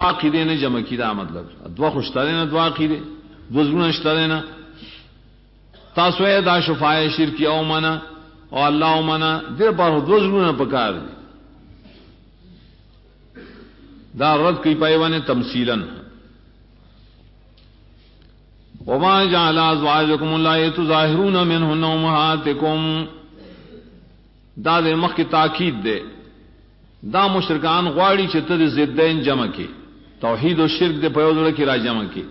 عقیدے نے جمع کی دا مطلب دوا خوشتارے نا دوا عقیدے دوزگون اشتارے نا تاسوے دا شفاعہ شرکی او منا او اللہ او منا دیر پر دوزگون پکار دی دا رد کی پائیوانے تمثیلاً وما جعل ازواجکم اللہ تظاہرون منہن امہاتکم دا دے مخ کی تاکید دے دا مشرکان غواړي چې ته ضدین جمع کی توحید و شرک دے پیوزڑ کی را جمع کی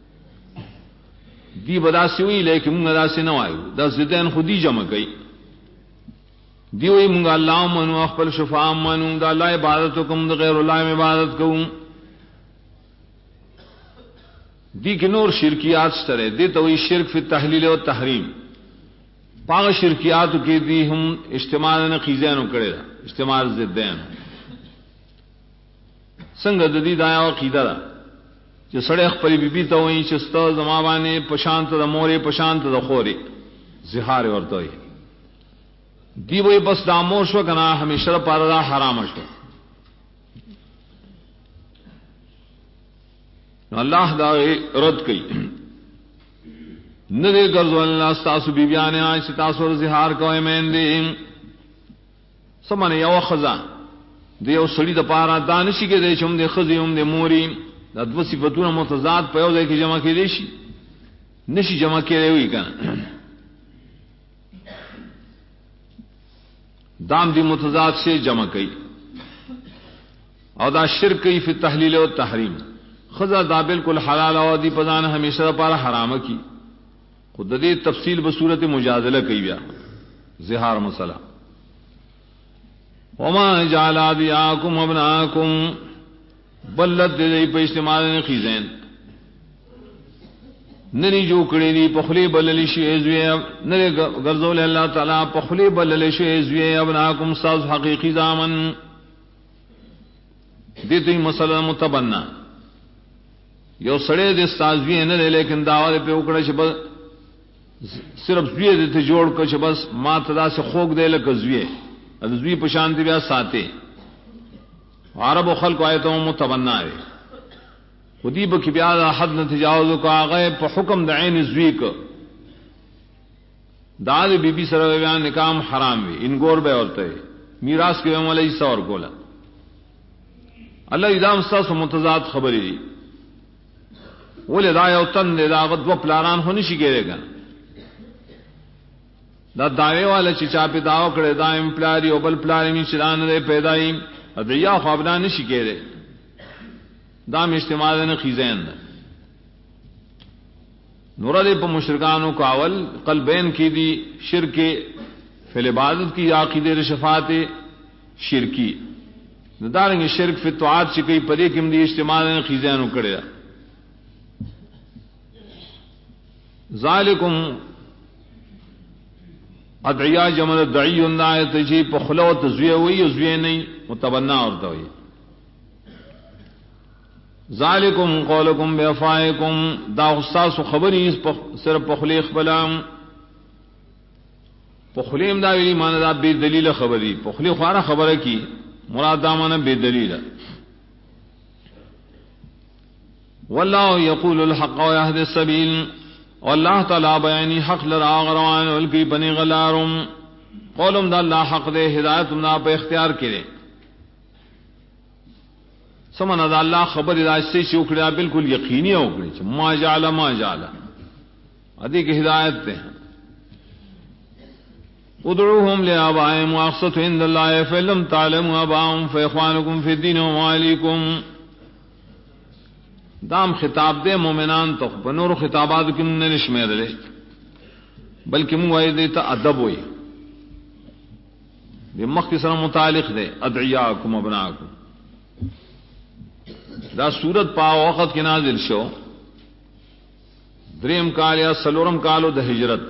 دی بدا سی ہوئی لیکن منگا دا سی نوائیو دا ضدین خودی جمع کی دی ہوئی منگا اللہ منو اخبر شفاء منو دا اللہ عبادت کم دا غیر اللہ میں عبادت کم دی کی نور شرکیات سترے دی تو ہوئی شرک فی تحلیل و تحریم پاغ شرکیات کی دی ہم اجتماع خیزین کرے دا اجتماع ضدین سنگ ددی دایا عقیدہ دا چې سړی خپل بیبي ته وایي چې ستا زما باندې پشانت د مورې پشانت د خورې زهار ورته وایي دی وایي بس دا مور شو کنه همیشه لپاره دا حرام شو الله دا رد کوي نه دې ګرځول الله تاسو بیبيانه چې تاسو زهار کوئ مین دې سمانه یو خزا دیو سړی د پاره دانشي کې دې چوم دې خزيوم دې موري دا دو صفتونه متضاد په یو ځای کې جمع کېدې شي نشي جمع کېدې وي کنه دام دی متضاد سے جمع کړي او دا شرک فی التحلیل و التحریم خزا دا بالکل حلال او دی پدان ہمیشہ لپاره حرام کی خود دې تفصیل به صورت مجادله کوي بیا زہار مسئلہ وما جعل ادعیاکم ابناکم بلد دے پہ استعمال نے خیزین نری جو کڑی دی پخلی بللی شیزوی نری گرزول اللہ تعالی پخلی بللی شیزوی ابناکم ساز حقیقی زامن دیتی مسئلہ متبنہ یو سڑے دے سازوی نرے لیکن دعوت پہ اکڑا چھ بس صرف زوی دیتے جوڑ کر چھ بس ما تدا سے خوک دے لکا زوی زوی پشانتی بیا ساتے عرب و خلق آیتوں متبنہ ہے خودی بکی بیاد حد نتجاوزو کا آغای پا حکم دعین زوی کا داد بی بی سر بیان نکام حرام وی انگور بے ہوتا ہے میراث کے عمل ایسا اور کولا اللہ ادام ستاس متضاد خبری دی ولی دایا و تن دے داغت و پلاران ہونی شی گئے گا دا دعوے والا چچا پی داو کڑے دائم پلاری او بل پلاری میں چلان دے پیدائی ادیا خوابنا نشی کہہ دام اجتماع نے خیزین نورا دے پا مشرکانو کا اول قلبین کی دی شرک فی العبادت کی عقیدے شفاعت شرکی ندارنگے شرک فی الطاعات چکی پدے کم دی اجتماع نے خیزین کڑے ذالکم ادعیا جمل دعی اندایت جی پخلو تزویہ ہوئی ازویہ نہیں متبنہ ہوتا ہوئی ذالکم قولکم بیفائکم دا غصاص و خبری صرف پخلیق بلام پخلیم دا ویلی مانا دا بے دلیل خبری پخلیق خوارا خبر کی مراد دا مانا بے دلیل واللہ یقول الحق و یهد السبیل واللہ تعالی بیانی حق لراغروان والکی بنی غلارم قولم دا اللہ حق دے ہدایت منا پہ اختیار کرے سمنا دا اللہ خبر دا اس سے اکڑیا بالکل یقینی اکڑی ما جعل ادھی کی ہدایت دے ادعوهم لآبائهم واقصت عند اللہ فلم تعلموا آباءهم فاخوانکم فی الدین ومعالیکم دام خطاب دے مومنان تو بنور خطابات کی من نے نشمیر لے بلکہ منگوائی دیتا ادب ہوئی یہ مختصر متعلق دے ادعیاکم ابناکم دا صورت پا وقت کی نازل شو دریم کال یا سلورم کالو دا ہجرت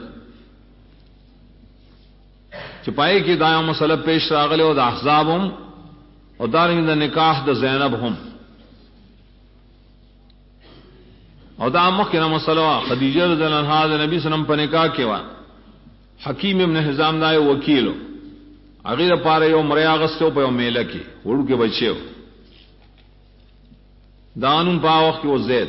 چپائی کی دایا مسئلہ پیش راغلے و دا احزابهم و دارنگ دا نکاح دا زینبهم او دا مخکنا مسئلہ خدیجہ رضی اللہ عنہا دا نبی صلی اللہ علیہ وسلم پا نکاح کیوا حکیم ابن حزام دا وکیلو اغیر پارے یو مریا غستے پا یو میلہ کی وڑو کے بچے ہو دانم پا وقت وہ زید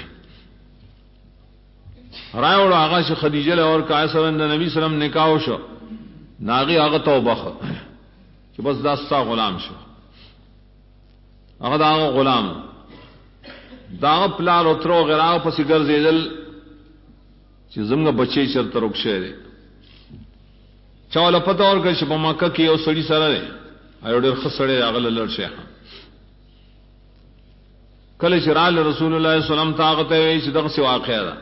رائے اور آغا سے خدیجہ اور قائصر نبی صلی اللہ علیہ وسلم نکاح شو ناغي هغه توبه چې بس دا ستا غلام شو هغه دا غلام دا پلار او تر غراو پسې ګرځیدل چې زموږ بچي چرته روکشه دي چاله پته ورکړ چې په مکه کې یو سړی سره دی ایو ډېر خسړې هغه لړ شي کله چې رسول الله صلی الله علیه وسلم طاقت وي چې دغه څه واقعا ده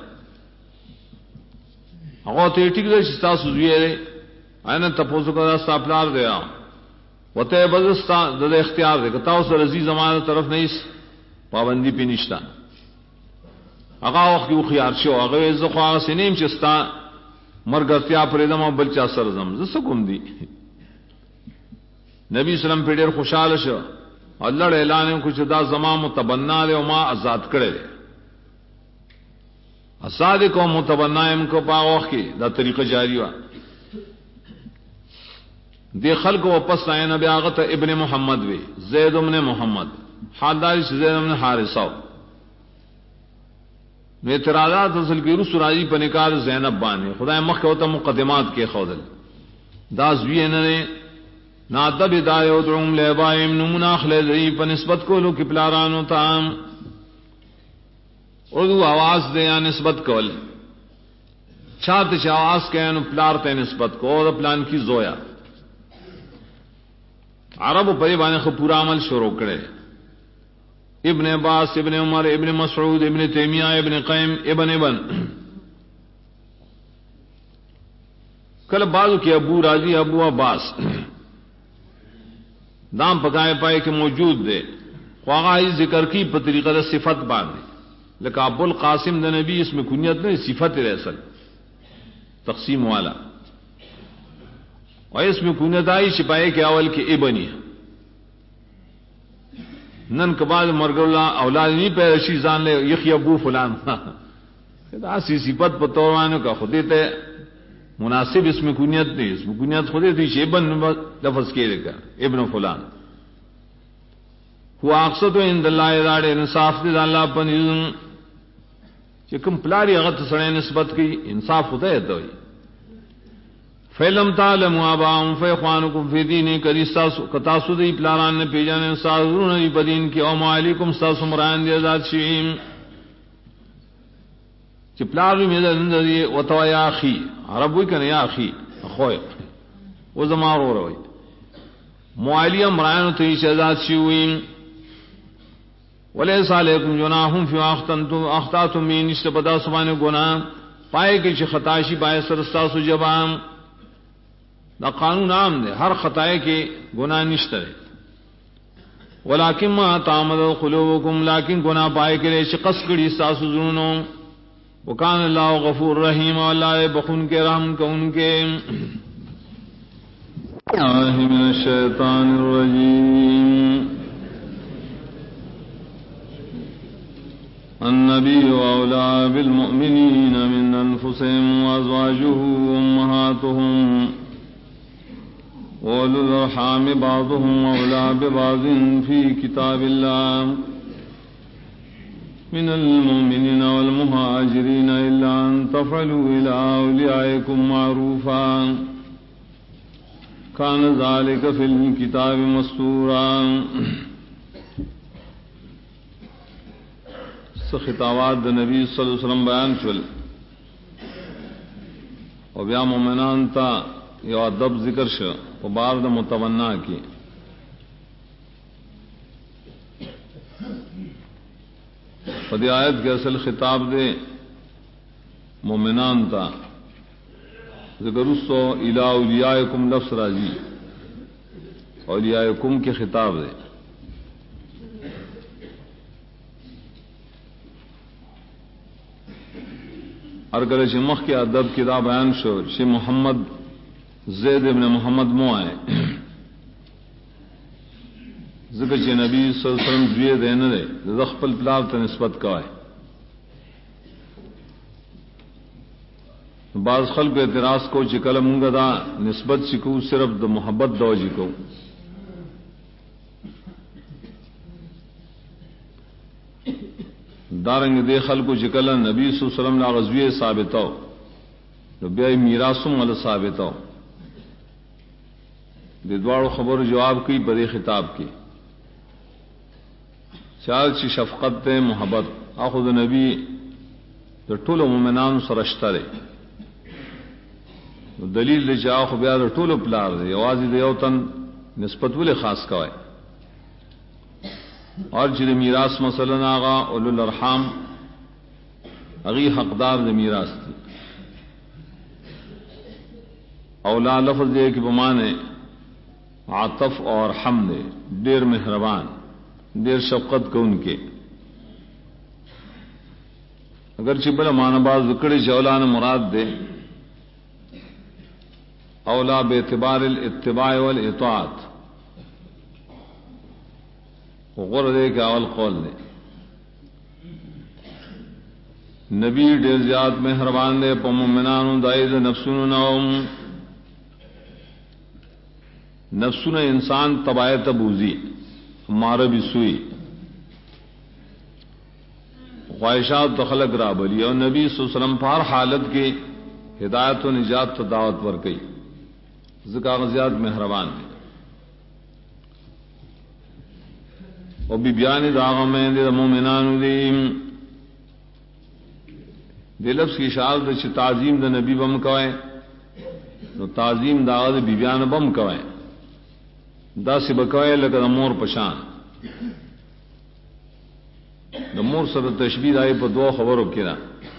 هغه ته ټیک دی چې تاسو زوی اینا تپوسو کا ساپلار دیا وتے بزستا د اختیار دے کتا اس رضی زمانہ طرف نہیں پابندی پہ نشتا اگا وقت کی خيار شو اگے زخوا سنیم چستا مرغتیا پردم بلچا سرزم ز سکم دی نبی سلام پہ ډیر خوشاله شو اللہ اعلان کچھ دا زمان متبنا دے ما آزاد کرے اساد کو متبنا ام کو پا وقت کی دا طریقہ جاری ہوا دی خلق واپس آئے نبی آغت ابن محمد وی زید ابن محمد حاداری سے زید ابن حارثہ میں اعتراضات اصل کی رسول راجی پنکار زینب بانے خدا مخ کے ہوتا مقدمات کے خودل داس وی نے نادب دایو دعم لبائم نمناخ لذی پنسبت کو لو کی پلارانو تام اردو آواز دے یا نسبت کول چھات چھ آواز کے پلار تے نسبت کو اور پلان کی زویا عرب پری بانے خو پورا عمل شروع کرے ابن عباس ابن عمر ابن مسعود ابن تیمیہ ابن قیم ابن کل بازو کی ابو راضی ابو عباس دام پکائے پائے کہ موجود دے خواہی ذکر کی طریقہ صفت باندھے لیکن ابو القاسم دا نبی اس میں کنیت نہیں صفت رسل تقسیم والا اور اس میں کنیت آئی شپائے کے اول کے ابنی نن کے بعد مرگ اللہ اولاد نہیں پہ رشی زان لے یخی ابو فلان ایسی صفت پتورانوں کا خودی تے مناسب اس میں کنیت نہیں اس میں کنیت خودی تھی شیبن لفظ کے لے کر ابن فلان ہوا اقصد عند اللہ ادارے انصاف دے اللہ پن چکم پلاری اغت سڑے نسبت کی انصاف ہوتا ہے تو فیلم تعلموا اباهم فاخوانکم فی دین کتاسو دی پلاران نے پیجانے سازرون دی بدین کی او علیکم ساسو مران دی ذات شیم چ پلار بھی میدن دی وتو یا اخی عرب وی کنے یا اخی اخوی و زمارو روی معالی مران تی شذات شوین ولیس علیکم جناح فی اخطاتم من اشتبدا سبحان گناہ پائے کہ خطاشی باعث رستاسو جبام دا قانون عام دے ہر خطائے کے گناہ نشترے ولیکن ما تعمد قلوبکم لیکن گناہ پائے کے لئے شقص کری ساسو زنونو وکان اللہ غفور رحیم واللہ بخون کے رحم کون کے من الشیطان الرجیم النبی اولا بالمؤمنین من انفسهم وازواجه امہاتهم وَأُولُو الْأَرْحَامِ بَعْضُهُمْ أَوْلَىٰ بِبَعْضٍ فِي كِتَابِ اللَّهِ مِنَ الْمُؤْمِنِينَ وَالْمُهَاجِرِينَ إِلَّا أَن تَفْعَلُوا إِلَىٰ أَوْلِيَائِكُمْ مَعْرُوفًا كَانَ ذَلِكَ فِي الْكِتَابِ مَسْطُورًا خطابات نبی صلی اللہ علیہ وسلم بیان شول اور بیا مومنان تا یہ ادب ذکر شو و بار دا متونا کی فدی آیت کے اصل خطاب دے مومنان تا ذکر اسو الہ اولیائکم لفظ راجی اولیائکم کے خطاب دے ارگر مخ کے ادب کی دا بیان شو شی محمد زید ابن محمد مو آئے ذکر چی نبی صلی اللہ علیہ وسلم دویے دینے دے زخپل پلار تا نسبت کا ہے بعض خلق اعتراض کو چی کل منگا دا نسبت چکو صرف دا محبت دو جی کو دارنگ دے خلکو چکل نبی صلی اللہ علیہ وسلم لا غزوی ثابتو نو بیا میراثم ول ثابتو د دوړو خبر جواب کوي په خطاب کې چال چې شفقت ته محبت اخذ نبی د ټولو مومنانو سره شته دلیل دی چې خو بیا د ټولو پلار دی یوازې د یو تن نسبت ولې خاص کوي اور چې د میراث مثلا آغا اولو الارحام اغي حقدار د میراث دي اولا لفظ دی کې بمانه عاطف اور حمد ډیر مهربان ډیر شفقت کوونکې اگر چې بل معنا باز وکړي جولان مراد ده اولا باعتبار الاتباع والاطاعت وغور دے کہ اول قول دے نبی ډیر زیات مهربان دے په مومنانو دایز نفسونو نوم نفسونه انسان طبایت بوزی مار بسوی خواہشات تخلق رابلی اور نبی صلی اللہ علیہ وسلم پر حالت کے ہدایت و نجات تو دعوت ورکئی ذکا غزیات مہربان ہے اور بی بیان داغ میں دے مومنان دیم دے لفظ کی اشارت چھ تعظیم دا نبی بم کوئے تو تعظیم داغ دے بی بیان بم کوئے دا سی بکوئے لکہ دا مور پشان دا مور سر تشبیہ دائی پا دو خبرو کنا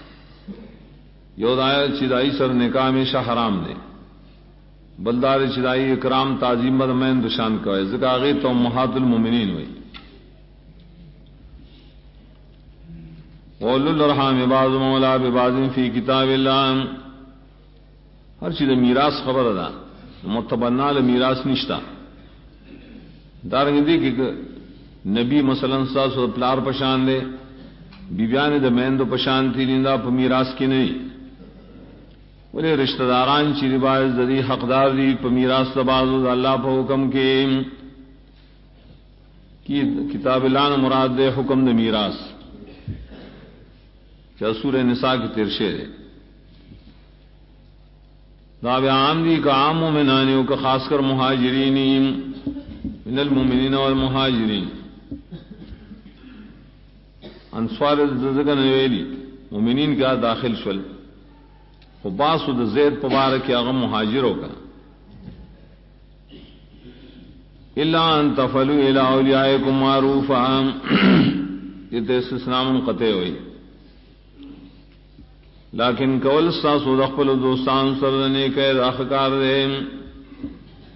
یو دائی چھ دائی سر نکاح میں شاہ حرام دے بلدار چدائی اکرام تعظیم بد مین دشان کا ہے ذکا غیر تو امہات المومنین ہوئی اولو الارحام بعض مولا ببعض فی کتاب اللہ ہر چیز میراث خبر ادا متبنا میراث نشتا دارنگ دی کہ نبی مثلا ساس و پلار پشان دے بیبیان د مین دو پشان تھی لندا پ میراث کی نہیں بولے رشتہ داران چی روایت زدی حقدار دی پا میراث تبازو اللہ پا حکم کے کی کتاب اللہ مراد دے حکم دے میراث چا سورہ نساء کی ترشے دے دعوی عام دی کا عام مومنانیوں کا خاص کر مہاجرین من المومنین والمہاجرین انصار زدگا نویلی مومنین کا داخل شول باسو د زید پبارک اغه مهاجرو کا الا ان تفلوا الى اولیاءکم معروفا یہ ته استثناء منقطع ہوئی لیکن کول ساسو د خپل دوستان سره نه کې راخکار دې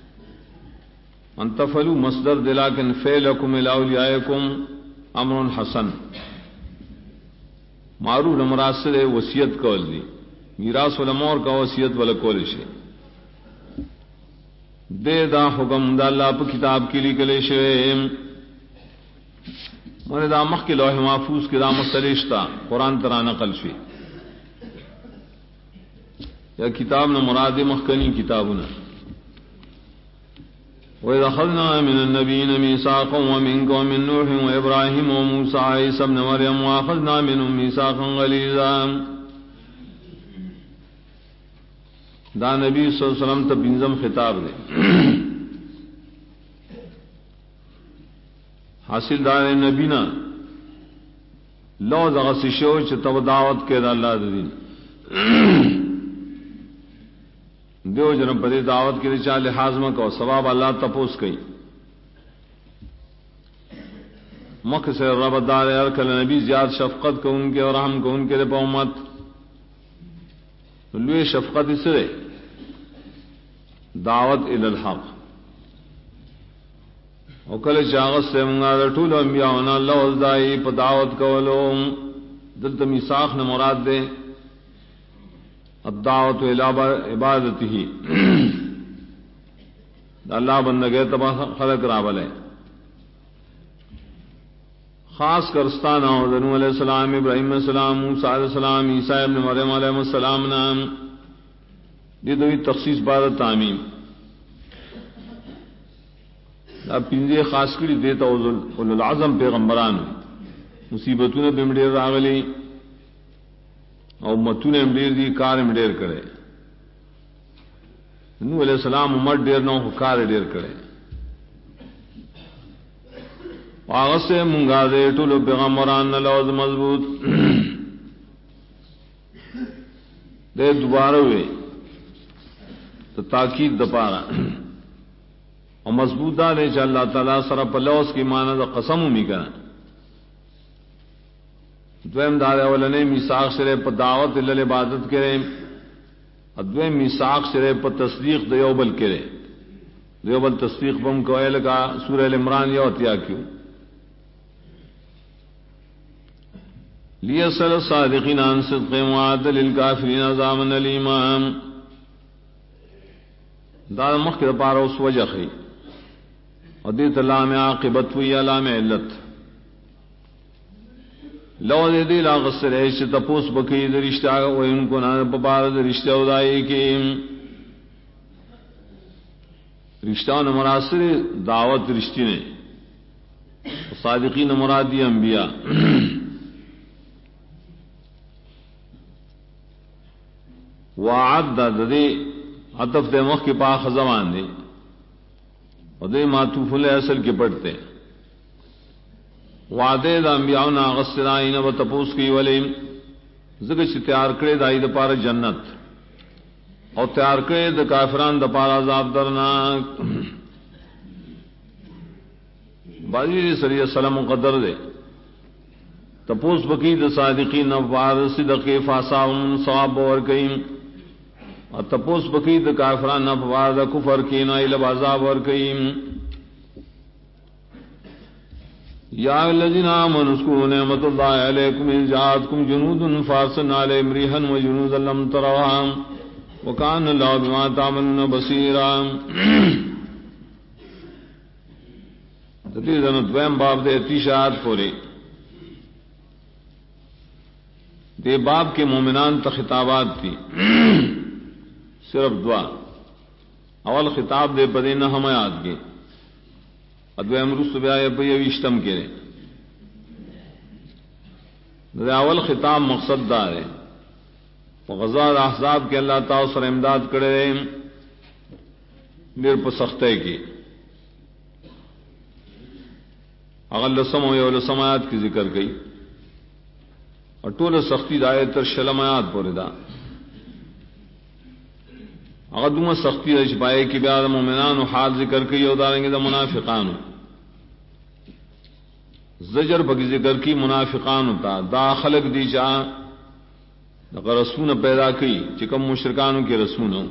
ان تفلوا مصدر د لکن فعلکم الى اولیاءکم امر حسن معروف مراد سے وصیت کول دی میراث علماء کا وصیت ولا کول شي دے دا حکم دا اللہ پا کتاب کی لکلے شوئے من دا مخ کے لوح محفوظ کی دا مسلشتا قرآن ترا نقل شوئے یا کتاب نا مراد مخکنی کتابنا وَإِذْ أَخَذْنَا مِنَ النَّبِيِّينَ مِيثَاقًا وَمِنكَ وَمِن نُوحٍ وَإِبْرَاهِيمَ وَمُوسَىٰ وَعِيسَىٰ ابْنَ مَرْيَمَ وَأَخَذْنَا مِنْهُم مِيثَاقًا غَلِيظًا دا نبی صلی اللہ علیہ وسلم تا پنزم خطاب دے حاصل دار نبی نا لوز غسشو چھ تب دعوت کے دا اللہ دین دیو جنم پدی دعوت کے چاہ لحاظ میں کو ثواب اللہ تپوس کئی مکھ سے رب دار ارکل نبی زیاد شفقت کو ان کے اور رحم کو ان کے لئے پا امت لوی شفقت اس رے دعوت الالحق وکل چاغت سے منگا در طول انبیاءنا اللہ ازدائی پا دعوت کولو دلتا میثاق نے مراد دے الدعوت عبادتی اللہ بندگے تبا خلق رابلے خاص کرستانہ حضرت علیہ السلام ابراہیم علیہ السلام موسیٰ علیہ السلام عیسیٰ ابن مریم علیہ السلام نام یہ دوی تخصیص بعد تعمیم اب پنجے خاص کری دیتا اولو العظم پیغمبران مصیبتوں پہ ډیر راغلی او متونه ډیر دي کار ډیر کړي نو علیہ السلام عمر ډیر نو کار ډیر کړي هغه سه مونږه دې ټول پیغمبران لوز مضبوط دې دوباره وي ته تاکید د پاره او مضبوط ده چې الله تعالی سره په لوز کې معنی د قسم می کړه دویم دار اولنې میثاق سره په دعوت ال عبادت کړي ادویم میثاق سره په تصدیق د یو بل کړي دیو بل تصدیق بم کویل کا سورہ ال عمران یو اتیا کیو لیسل صادقین عن صدق وعد للکافرین عذاب الیم دا مخکې پاره اوس وجه خي او دې تلام عاقبت وی علام علت لو دې لا غسر ایش تپوس بکی د رشتہ او ان کو نه په بار د رشتہ ودای کې رشتہ نو مراسل دعوت رشتہ نے صادقین مرادی انبیاء وعد دې عطف دې مخ کې پاخ زمان دي او دې معطوف له اصل کې پڑھتے وعده د انبیاء نا غسرائن و تپوس کی ولیم زګ چې تیار کړی دای د پاره جنت او تیار کړی د کافرانو د پاره عذاب درناک باجی صلی الله مقدر دے تپوس بکی د صادقین وعد صدق فاساهم ثواب ور کئ اور تپوس بکی د کافرانو وعد کفر کین ایل عذاب ور کئ یا الذین آمنوا اذکروا نعمت اللہ علیکم اذ جاءتکم جنود فارسلنا علیہم ریحا وجنودا لم تروها وکان اللہ بما تعملون بصیرا تدریجن دویم باب دے اتشاعت پورے دے باب کے مومنان تا خطابات تھی صرف دعا اول خطاب دے بدے نہ ہمیات کے ادوی امرس بیا پہ یوشتم کرے اول خطاب مقصد دار ہے غزوہ احزاب کے اللہ تعالی سر امداد کرے دیر پر سختے کی اغل لسم و یول سمایات کی ذکر گئی اور ٹول سختی دائے تر شلمایات پورے دا اغدوم سختی رش پائے کی بیاد مومنان و حال ذکر کی یو داریں گے دا منافقانو زجر بگی ذکر کی منافقان ہوتا دا خلق دی چاہ رسون پیدا کی چکم مشرکانوں کے رسون ہو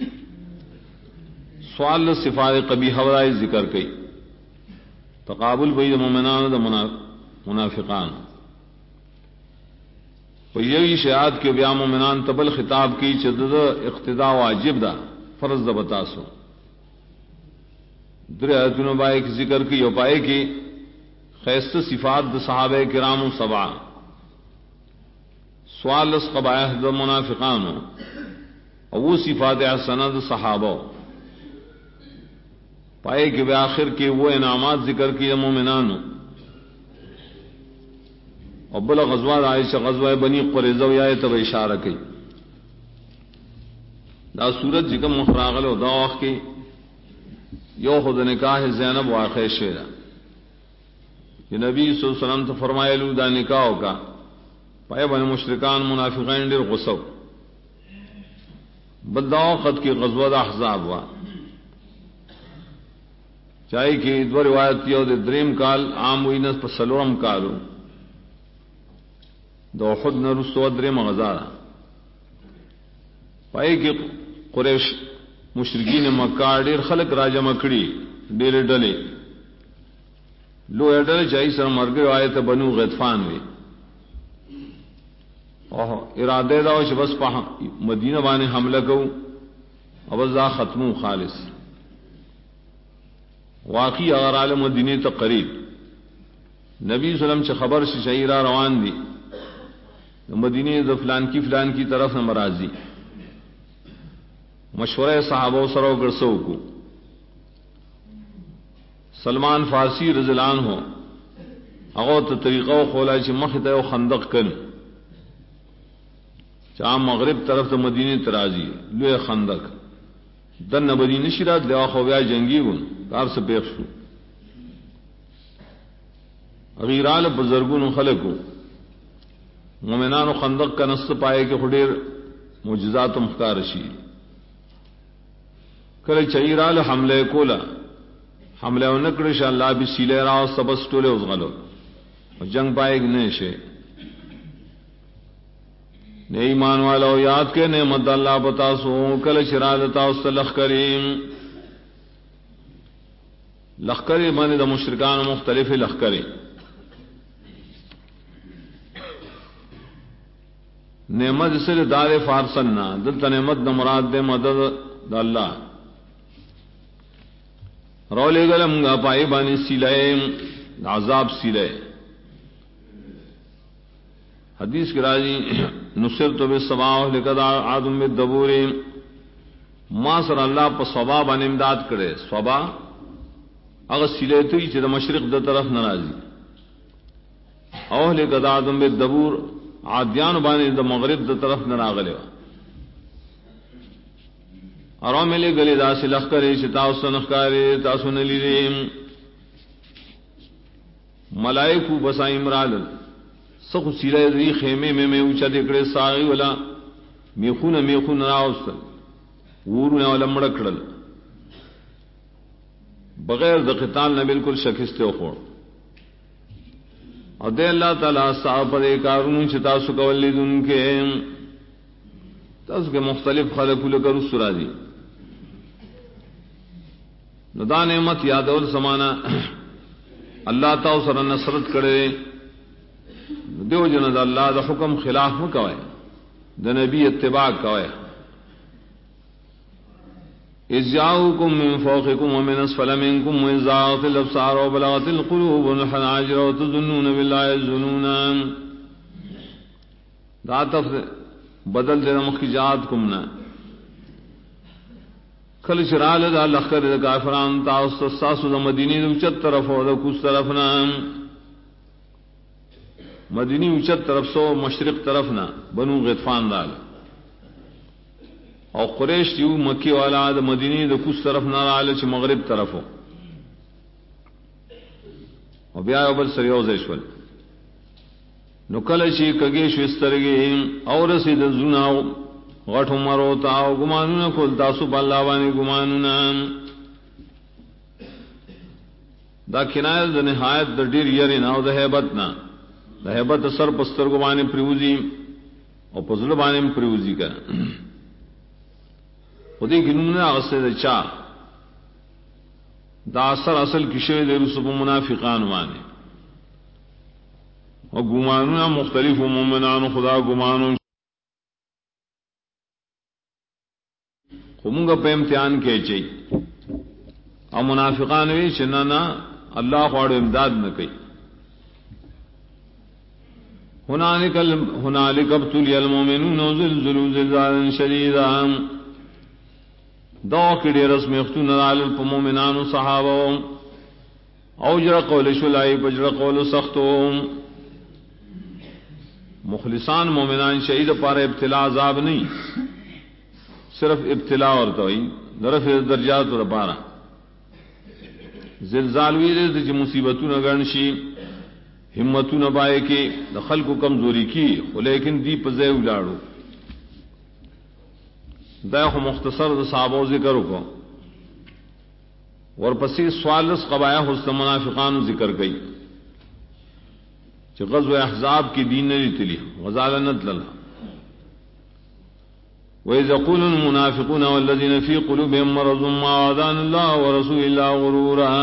سوال صفات قبیح ورائی ذکر کی تقابل بئی دا مومنان دا منافقان و یہی شیعات کے بیا مومنان تبل خطاب کی چدد اقتداء واجب دا فرض دا بتاسو در ایتون بائے کی ذکر کی یو پائے کی خیست صفات دا صحابہ کرام و سبع سوال اس قبائح دا منافقان اور وہ صفات حسنہ دا صحابہ پائے کہ بآخر کے وہ انعامات ذکر کی مومنان اور بلا غزوہ عائشہ غزوہ بنی قریظہ یا تب اشارہ کی دا صورت جکم مخراغل و دا وقت کی یو خود نکاح زینب واقع شیرہ کہ نبی صلی اللہ علیہ وسلم تو فرمائے لو دا نکاح کا پائے بن مشرکان منافقین ډیر غصو بدا وقت کی غزوہ احزاب وا چاہے کہ دو روایت یو د دریم کال عام وینس پر سلورم کالو دو خود نرسو دریم غزا پائے کہ قریش مشرکین مکہ ډیر خلق راجمع کړي ډیر ډلې لو اڈر چاہیے سر مرگ آئے تو بنو غطفان وی ارادے دا کہ بس مدینہ بانے حملہ کو ابزا ختم خالص واقعی اگر عالم مدینے تو قریب نبی وسلم سے خبر سے شہیرہ روان دی مدینے فلان کی طرف نمرازی مشورہ صحابہ سرو گرسو کو سلمان فارسی رضی اللہ عنہ هغه ته طریقو خولای چې مخ ته یو خندق کړي چا مغرب طرف ته مدینه ترازی لوی خندق دنه مدینه شیرات له خو بیا جنگي وون کار څه پیښ شو غیرال بزرګونو خلکو مومنانو خندق کا نص پائے کہ خډیر معجزات مختار شي کله چیرال حمله کولا حمله ونکړ ش الله بسیله را سبس ټوله وزغلو جنگ پائے کہ نه شي نے ایمان والو یاد کے نعمت اللہ بتا سو کل شرالتا لخ کریم لخکری مانے دا مشرکان مختلف لخکری نعمت سر دار فارسنا دلتا نعمت دا مراد دے مدد دا اللہ رولے گلم گا پائی بانی سیلائے عذاب سیلائے حدیث کی راضی نصرت بالصباح لقد عاد بالدبور ما سر اللہ پر صبا بان امداد کرے صبا اگر سیلے تو چې د مشرق د طرف ناراضی او لقد عاد بالدبور عادیان باندې د مغرب د طرف ناراغله ارو ملي گلی داس لخرې چې تاسو نخکارې تاسو نه لیدې ملائکه بسای امرال سخو سیلے دی خیمے میں اونچا دکڑے ساغی ولا میخون راوستل ورونه ولا مړکړل بغیر د قتال نه بالکل شکسته وخور او دې الله تعالی صاحب دې کارونو چې تاسو کولې دونکو تاسو کې مختلف خلقو له کرو سورا دي نو دا نعمت یادول سمانا اللہ تعالی سره نصرت کړي دیو جن دا اللہ دا حکم خلاف مکوئے دا نبی اتباع کوئے اذ جاؤکم من فوقکم ومن اسفل منکم وإذ زاغت الابصار وبلغت القلوب الحناجر وتظنون بالله الظنون دا بدل دے مخجات کمنا کل شرال دا لخر دا کافران تاسو دا مدینی دا اچت طرف و دا کس طرف نام مدینی اچت طرف سو مشرق طرف نہ بنو غطفان دال اور قریش یو مکی والا دا مدینی دا کس طرف نہ رال چ مغرب طرف ہو اور بیا بل سریوزیشول نکل چی کگی شسترگی اور سید زنا غټ مرو تا گمانو کول تاسو بالله باندې گمانو دا کنایت د نهایت د ډیر یری نه او د hebat نه د hebat سر پستر کو باندې پریوزی او پزړه باندې پریوزی کا خودی ګنونه اوسه چا دا اصل کشه د رسوب منافقان باندې او ګمانو مختلف مومنانو خدا ګمانو کومګه په امتحان کې چي او منافقان وی شنانا الله خواړو امداد نه کوي هنالک ابتلی المؤمنون وزلزلوا زلزالا شدیدا دا کړي رسم یختون علی المؤمنان صحابه او جرا قول شلای بجرا قول سختو مخلصان مومنان شهید پر ابتلا عذاب نہیں صرف ابتلا ورته وي درف درجات ور پارا زلزال ویل د مصیبتونو غنشي همتونه پای کې د خلکو کمزوري کی خو لیکن دی په ځای ولاړو دا خو مختصر د صحابه ذکر وکړو ورپسې سوالس قبایح حسن منافقانو ذکر کړي چې غزوه احزاب کې دین نه لري غزالنت لله وَإِذْ يَقُولُ الْمُنَافِقُونَ وَالَّذِينَ فِي قُلُوبِهِم مَّرَضٌ مَّا وَعَدَنَا اللَّهُ وَرَسُولُهُ إِلَّا غُرُورًا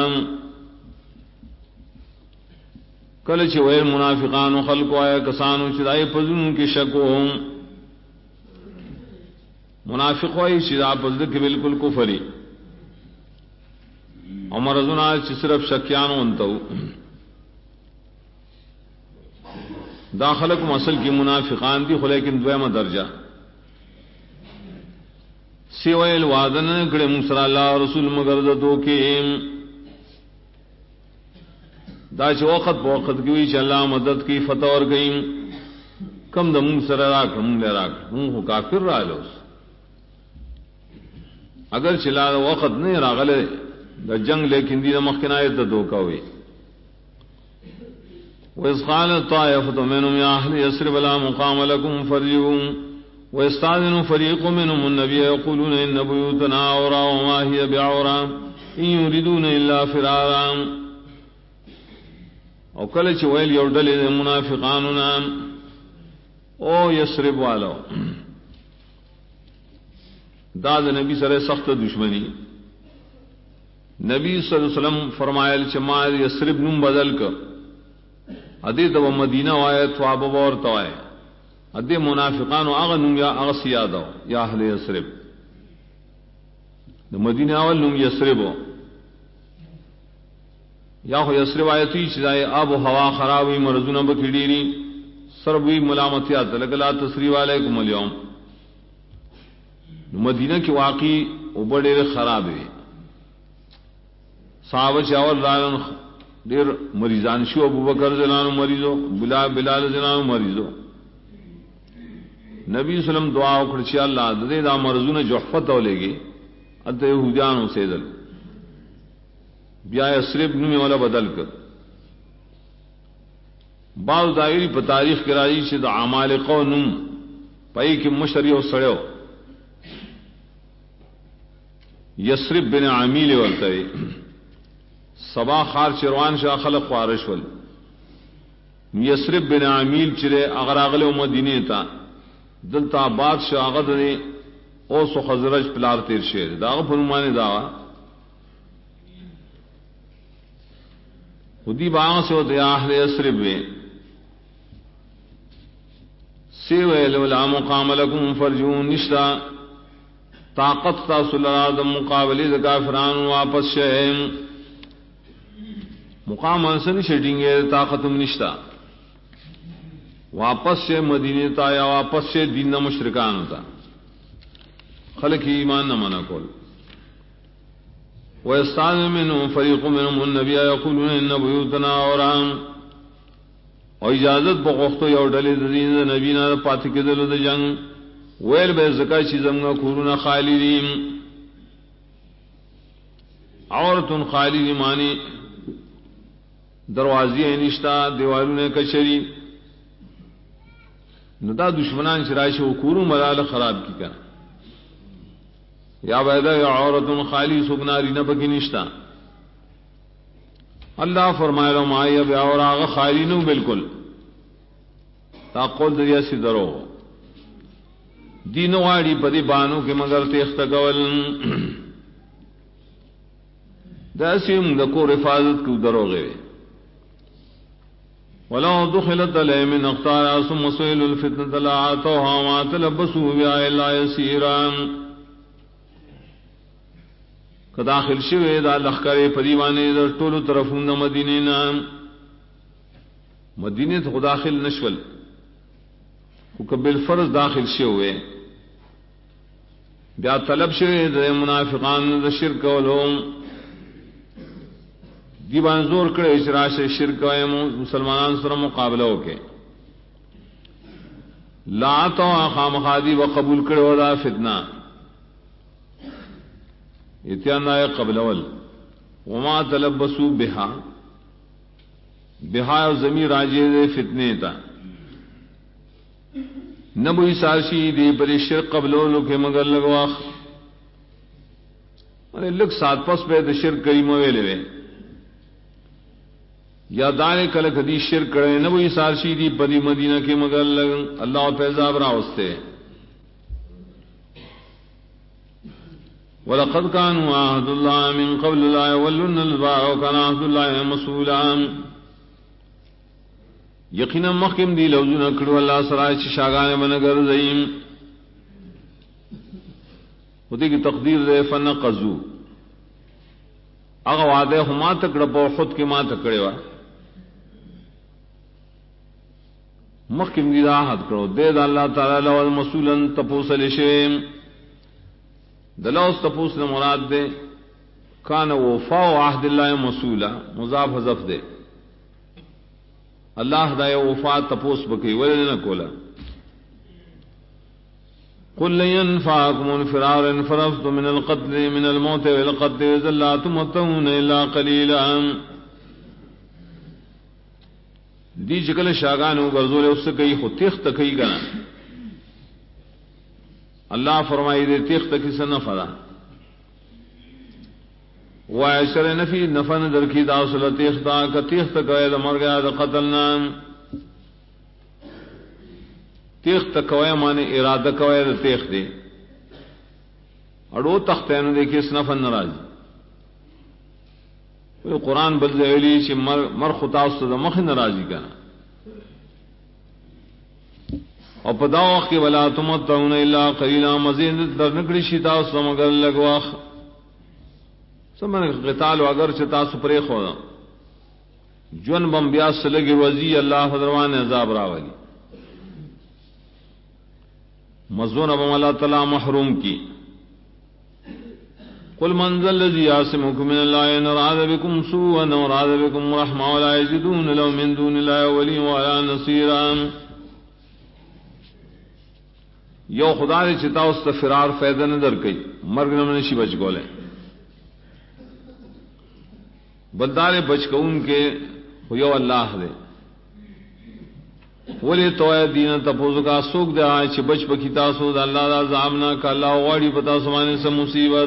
کله چې وایي منافقانو خلقو آیا کسانو چې دای په ځونو کې شک وو منافق وایي چې دا په ځکه بالکل کفري عمر رضونا چې صرف شکیانو انتو داخلكم اصل کی منافقان دی خو لیکن دویمه درجه سوائے الوعدن کڑے مسر اللہ رسول مگر دو کے دا چې وخت په وخت کې وی چې الله مدد کی فتح اور گئیم کم د مون سره راک مون لراک مون کافر رالو اگر چلا وخت نه راغله د جنگ لیکن دې مخکنایت ته دوکا وي وَإِذْ قَالَتْ طَائِفَةٌ مِّنْهُمْ يَا أَهْلَ يَثْرِبَ لَا مُقَامَ لَكُمْ فَارْجِعُوا وَيَسْتَأْذِنُ فَرِيقٌ مِّنْهُمُ النَّبِيَّ يَقُولُونَ إِنَّ بُيُوتَنَا عَوْرَةٌ وَمَا هِيَ بِعَوْرَةٍ إِن يُرِيدُونَ إِلَّا فِرَارًا او کله چې ویل یو ډلې منافقانو نام او یثرب والو دا د نبی سره سخت دشمنی نبی صلی الله علیه وسلم فرمایل چې ما یثرب نوم بدل ک ادی ته مدینه وای تواب ور توای ادی منافقانو هغه نوم یا هغه سیادو یا اهل یثرب د مدینه اول نوم یثرب یا خو یثرب آیتی چې دای آب او هوا خرابوي مرزونه بکړيري سربوي ملامتیات لګلا تسریو علیکم اليوم مدینه کې واقعي او ډېر خراب وي صحابه چاول رالن ډېر مریضان شو ابو بکر جنانو مریضو بلال جنانو مریضو نبی سلام دعا وکړه چې الله دې دا مرزونه جحفت ولېږي اته يهودانو سیدل بیا یثرب نوم ولا بدل کړ بعض دایری په تاریخ کې راځي چې د عمالقه نوم پای کې مشر یو سړیو یثرب بن عمیل ورته سبا خار چروان شاه خلق خوارش ول یثرب بن عمیل چې اگر اغله مدینه ته دلته آباد شاه غدنی او سو خزرج پلار تیر شه دا په نومانه دا خودی باغ سے ہوتے اہل یثرب وے سوى لولا مقام لكم فرجون نشتا طاقت تاسل آدم مقابلی دا کافران واپس شہم مقام انسانی شٹنگے طاقتم نشتا واپس سے مدینہ تا یا واپس سے دین مشرکان تا خلق ایمان نہ منا کول وَيَسْتَأْذِنُ مِنْهُمْ فَرِيقٌ مِّنْهُمُ النَّبِيَّ يَقُولُونَ إِنَّ بُيُوتَنَا عَوْرَةٌ او اجازت بغوښتو یو ډلې د دین د نبی نه پاتې کېدل د جنگ ویل به زکات چې زموږ کورونه خالی دي عورتون خالی دي معنی دروازې نشتا دیوالونه کچري نو دا دشمنان چې راشي کورو ملاله خراب کی کړه یا بیدا یا عورتن خالی سگناری نہ بکی نشتا اللہ فرمائے لو مائی اب اور آغا خالی نو بالکل تا قول دریا سی درو دینو واڑی پدی بانو کے مگر تیخت قول داسیم دکو رفاظت کو درو گئے ولو دخلت علیہ من اختارا ثم سئل الفتنة لا آتوها ما تلبسوا بها الا يسيرا کہ داخل شوه دا لخکر پریوانے در طولو طرفون دا مدینینا مدینی تو داخل نشول کبل فرض داخل شوه بیا طلب شوه دا منافقان دا شرک ولهم دیبان زور کرے اشراش شرک و مسلمانان سر مقابلہ ہوکے لا تو خام خادی و قبول کرے ودا فتنہ اتیانا قبل اول وما تلبسوا بها بها زمین راجے دے فتنے تا نبوی سارشی دی بری شرک قبل اولو کے مگر لگواخ ارے لگ سات پس پہ دا شرک کریم ویلے وے یا دانے کلک دی شرک کرے نبوی سارشی دی بری مدینہ کے مگر لگ اللہ پیزاب راوستے وَلَقَدْ كَانُوا عَهْدُ اللَّهِ مِنْ قَبْلُ لَا يَوَلُّنَّ الْأَدْبَارَ وَكَانَ عَهْدُ اللَّهِ مَسْئُولًا یقینا مخکم دی لوزونه کړو الله سره چې شاګانه منګر زیم ودی کی تقدیر ده فنقذو هغه واده هما تکړه په خود کې ما تکړه وا مخکم دی راحت کړو د الله تعالی له مسئولن تپوسل شي دلوس تپوس نے مراد دے کان وفاء عہد اللہ مسئولہ مضاف حذف دے اللہ دا وفات تپوس بکی ولی نہ کولا قل لن ينفعكم الفرار ان فررتم من القتل من الموت والقتل اذا لا تمتعون الا قليلا دی جکل شاگانو گرزول اس سے کئی خود تیخت کئی کنا اللہ فرمائی دے تیخت کسی نفدا وعشر نفی نفن درکی داصل تیختا کا تیخت کوئے دا مر گیا دا قتلنا تیخت کوئے مانے ارادہ کوئے دا تیخت دے اڑو تختینو دے کس نفن نراجی قرآن بل ذیلی چی مر خطاست دا مخ نراجی کنا اور پدا وقت کی ولا تمتعون الا قلیلا مزید در نکڑی شیطا اس مگر لگواخ سمن قتال اگر چتا سپرے خدا جون بم بیاس لگی وزی اللہ فدروان عذاب راولی مزون اب اللہ تعالی محروم کی قل من ذا الذي يعصمكم من الله ان اراد بكم سوءا او اراد بكم رحمة ولا يجدون له من دون الله وليا ولا نصيرا یو خدا نے چتا اس فرار فائدہ نہ در کئی مرگ نہ نشی بچ گولے بدارے بچ کون کے یو اللہ دے ولی تو دین تپوز کا سوک دے آئے چھ بچ پکی تاسو دا اللہ دا زامنا کا اللہ غاڑی پتا سمانے سے مصیبت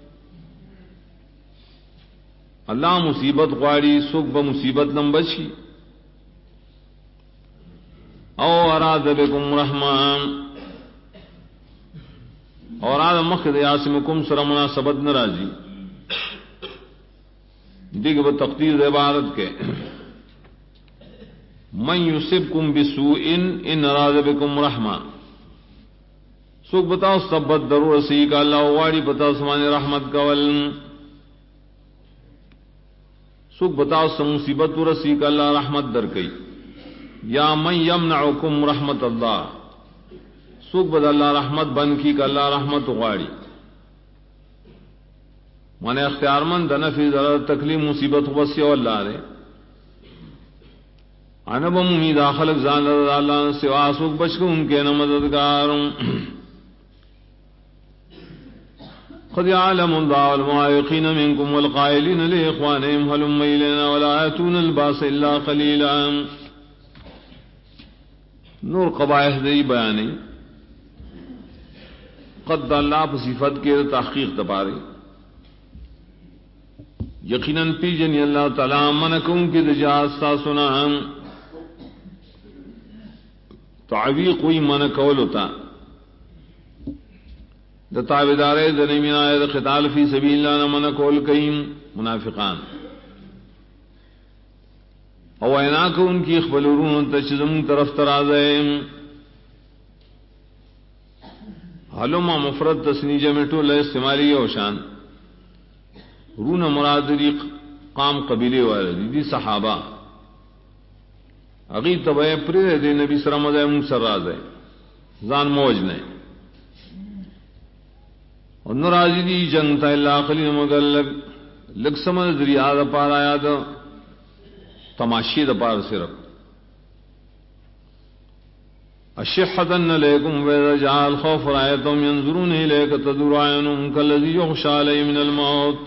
اللہ مصیبت غاڑی سوک بمصیبت نم بچی او اراد بکم رحمان اور آدم مخد یاسمکم سر مناسبت نراجی دیکھ وہ تقدیر عبارت کے من یصبکم بسوء ان اراد بکم رحمہ سوک بتاؤ سبت ضرور سی کا اللہ واڑی بتا سمان رحمت کول سوک بتاؤ سمصیبت رسی کا اللہ رحمت در کئی یا من یمنعکم رحمت اللہ سوک بد اللہ رحمت بن کی کہ اللہ رحمت غاڑی مانے اختیار مند نفی ضرر تکلیف مصیبت وسی اللہ رے انب امید خلق زان اللہ سوا سوک بچ کو ان کے نہ مددگار قد يعلم الله المعائقين منكم والقائلين لإخوانهم هلم إلينا ولا يأتون الباس إلا قليلا نور قبائح دی بیانی قد اللہ پر صفت کے تحقیق تپارے یقیناً پی جنی اللہ تعالی منکوں کی دجاستا سنا تعویق ہوئی من قول ہوتا دا تابدارے دنیمین آئے دا خطال فی سبیل اللہ من قول کئیم منافقان او ایناکو ان کی اخبلورون تچزم طرف ترازائیم حلوما مفرد تسنیجہ میں ٹول استعمالی اوشان رون مرادری قام قبیلے والے دی صحابہ اگی تبے پرے دے نبی سلام علیہ منصر راز ہے زان موج نے اور ناراضی دی جنگ تا اللہ قلیل مگر لگ سمجھ دریا دا پار آیا دا تماشی دا پار صرف اشحتن علیکم ویذا جاء الخوف رأیتم ینظرون الیک تدور اعینہم کالذی یغشى علیہ من الموت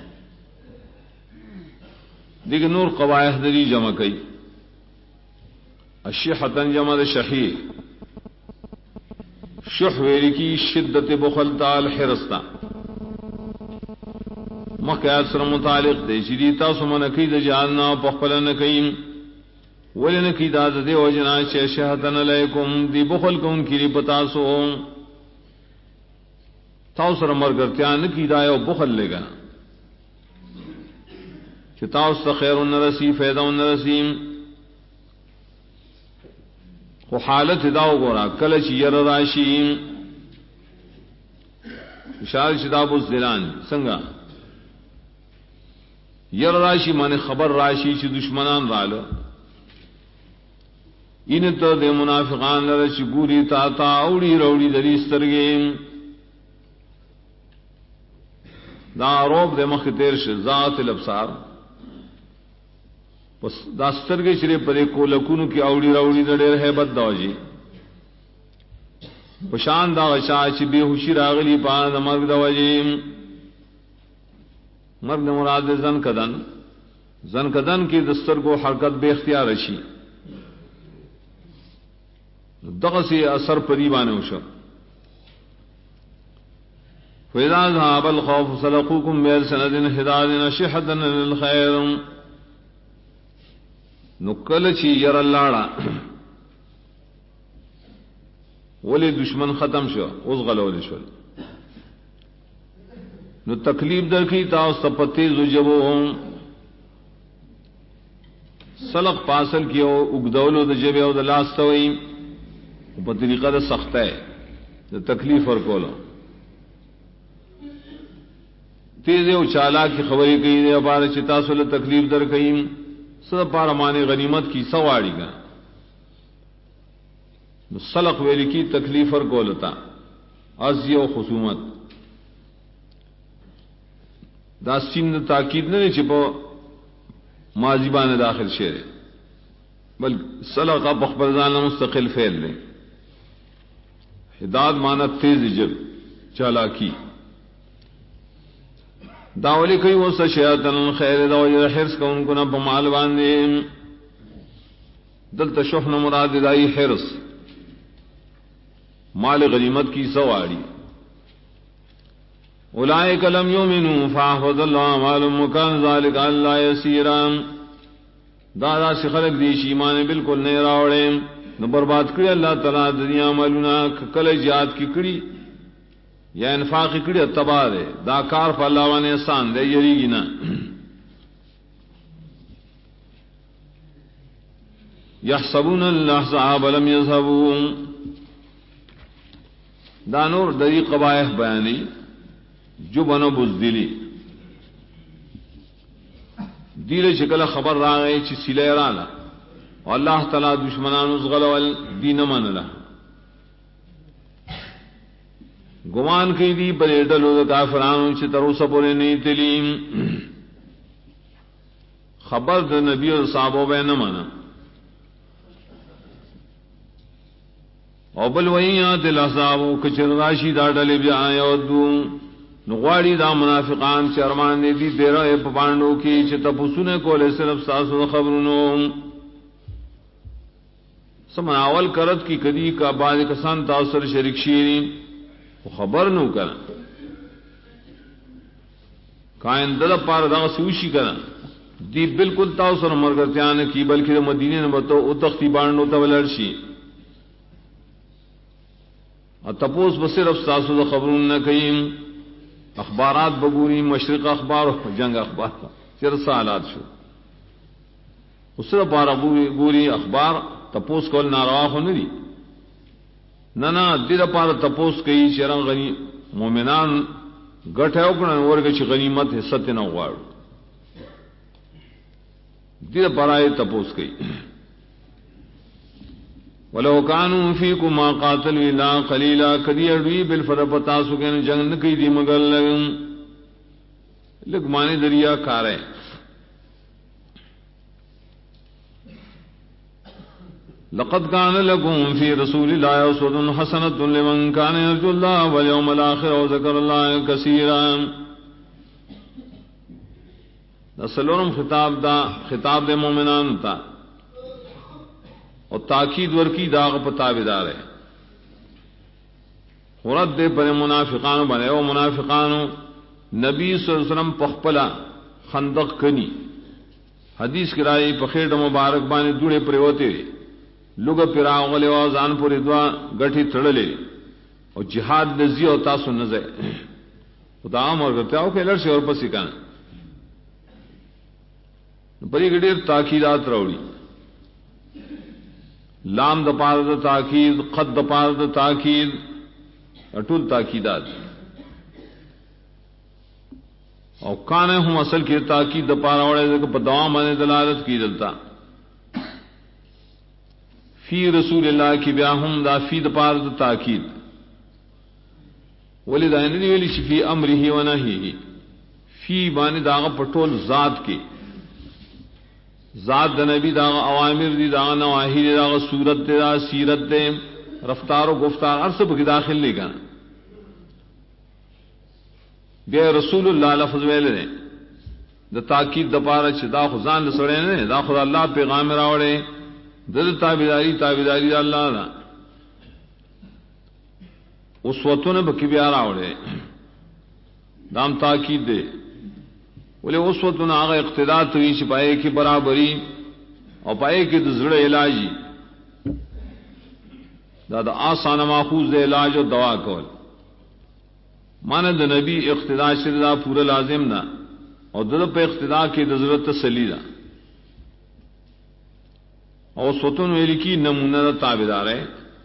دیکھ نور قبائح دری جمع کئی اشحتن جمع شحیح شح ویری کی شدت بخل تال حرستا مقیاد سر متعلق دے چیدیتا سمنکی دا جالنا پخپلنکیم ولی نکی داد دے وجنا شہتن علیکم دی بخل کون کی پتاسو تاؤ سر مرگرتیا نکی دایا بخل لے گا چتاؤ خیر نرسی فیدہ نرسیم خو حالت داو گورا کلچ یر راشیم اشار شتاب الزلان سنگا یر راشی مانے خبر راشی چی دشمنان رالو این تو دے منافقان لرچ گوری تا تا اوڑی روڑی دری سترگیم دا روب دے مخ تیرش ذات الابصار پس داستر کے چرے پرے کو لکونو کی اوڑی راوڑی نڑے رہے بد دوجی پشان دا غشا چی بے ہوشی راغلی پان دا مرگ دوجی مرگ دا مراد زن کدن کی دستر کو حرکت بے اختیار رشی دغسی اثر پریبانے ہوشا فَإِذَا ذَهَبَ الْخَوْفُ سَلَقُوكُمْ بِأَلْسِنَةٍ حِدَادٍ أَشِحَّةً لِلْخَيْرِ نکل چی یر اللہ ولی دشمن ختم شو اس غلول شو نو تکلیف در کی تا اس تپتیز جبو سلق پاسل کیو اگدولو د جبو د لاستوئی په طریقه د سخت ہے د تکلیف ور کولو تیز او چالا کی خبری کئی دے بار چتا سول تکلیف در کئیم سب پار مانے غنیمت کی سواڑی گا سلق ویلی کی تکلیف ور کولتا عزی و خصومت دا سین تاکید نہ چپو ماضی بان داخل شعر بل سلق بخبرزان مستقل فعل لے ہداد مانا تیز جب چالاکی داولی کئی وہ شیطان خیر داولی حرص کا ان کو نہ بمال باندھے دل تشوف نہ مراد دائی حرص مال غنیمت کی سواڑی اولئک لم یؤمنوا فاحفظ اللہ معلوم مکان ذالک اللہ یسیرام دادا سے خلق دیش ایمان بالکل نہیں راوڑے نو برباد کری اللہ تعالی دنیا ملونا کل جہاد کی کری یا انفاق کڑی تباہ دے دا کار فا اللہ وانے احسان دے یریگی نا یحسبون الاحزاب لم یذهبوا دا نور دری قبائح بیانی جبن و بزدلی دیل شکل خبر را گئے چی سلے رانا اللہ تعالی دشمنان ازغلوال دین من اللہ گمان کی دی پر ڈلو کافرانو چی تروسا پورے نہیں تلیم خبر دا نبی اور صحابوں بے نہ مانا او بل وہیں آتے الاحزابو کچر راشی دا ڈلے بیا یودو نغواڑی دا منافقان چرمان دی دیرہ پپانڈو کی چی تپسونے کولے صرف ساسو خبرونو سمناول کرت کی کدی کا بعد کسان تاثر شرک شیرین خبر نو کرا کائن دل پار دا سوشی کرا دی بالکل تاثر مرگتیان کی بلکہ مدینے نے بتو او تختی بانڈو تولرشی اور تپوس بصرف ساسو دا خبرون نہ کئیم اخبارات بگوری مشرق اخبار جنگ اخبار چر سالات شو اسر پارا گوری اخبار تپوس کول ناروا ہو ندی نہ دیر پار تپوس کئی چرن غنی مومنان گٹھ ہے اکڑن ورگ چ غنیمت ہے ست نہ غواڑ دیر پرائے تپوس کئی ولو كانوا فيكم ما قاتلوا الا قليلا کدی اڑوی بالفرپتا سکن جنگ نہ کی دی مگر لگمانے دریا کارے لقد كان لكم في رسول الله أسوة حسنة لمن كان يرجو الله واليوم الآخر وذكر الله كثيرا نسلورم خطاب دے مومنان تا اور تاکید ورکی داغ پتابدار ہے خورت دے پر منافقان بنے او منافقان نبی صلی اللہ علیہ وسلم پخپلا خندق کنی حدیث کی رائی پخیٹ مبارک بانے دوڑے پر ہوتے لوگ پراغ والے وازان پوری دعا گٹھی تھڑلے اور جہاد نزی اور تاسو نزے خدا عام اور کرتے آؤ کہ لڑ سے اور پسی کانا بڑی گڈیر تاکیدات روڑی لام د پار د تاکید قد د پار د تاکید اٹول تاکیدات او کانے ہم اصل کی تاکید د پار وڑے کہ دوام نے دلالت کی دلتا فی رسول اللہ کی بیاہم دا فی د پار د تاکید ولی دا نہیں ویلی فی امرہ و نہی فی بانی داغ پٹول ذات کے ذات دا نبی دا اوامر دی دا نواہی دی دا صورت دی دا سیرت دی رفتار و گفتار ہر سب کی داخل نہیں کرنا. بے رسول اللہ لفظ ویلے نے دا تاکید دا پارا چھ دا خزان لسڑے نے دا خدا اللہ پیغام راوڑے دا تابداری دا اللہ دا اسوتوں نے بکی بیار راوڑے دام تاکید دے بولے اسوتوں نے آگا اقتدار توی چھ پائے کی برابری اور پائے کی دزڑ علاجی دا آسان ماخوذ دے علاج و دوا کول ماند نبی اقتدا شدہ پورا لازم نہ اور در پہ اقتدا کی ضرورت تسلی دا اور سوتن ویلی کی نمونہ دا تابدار ہے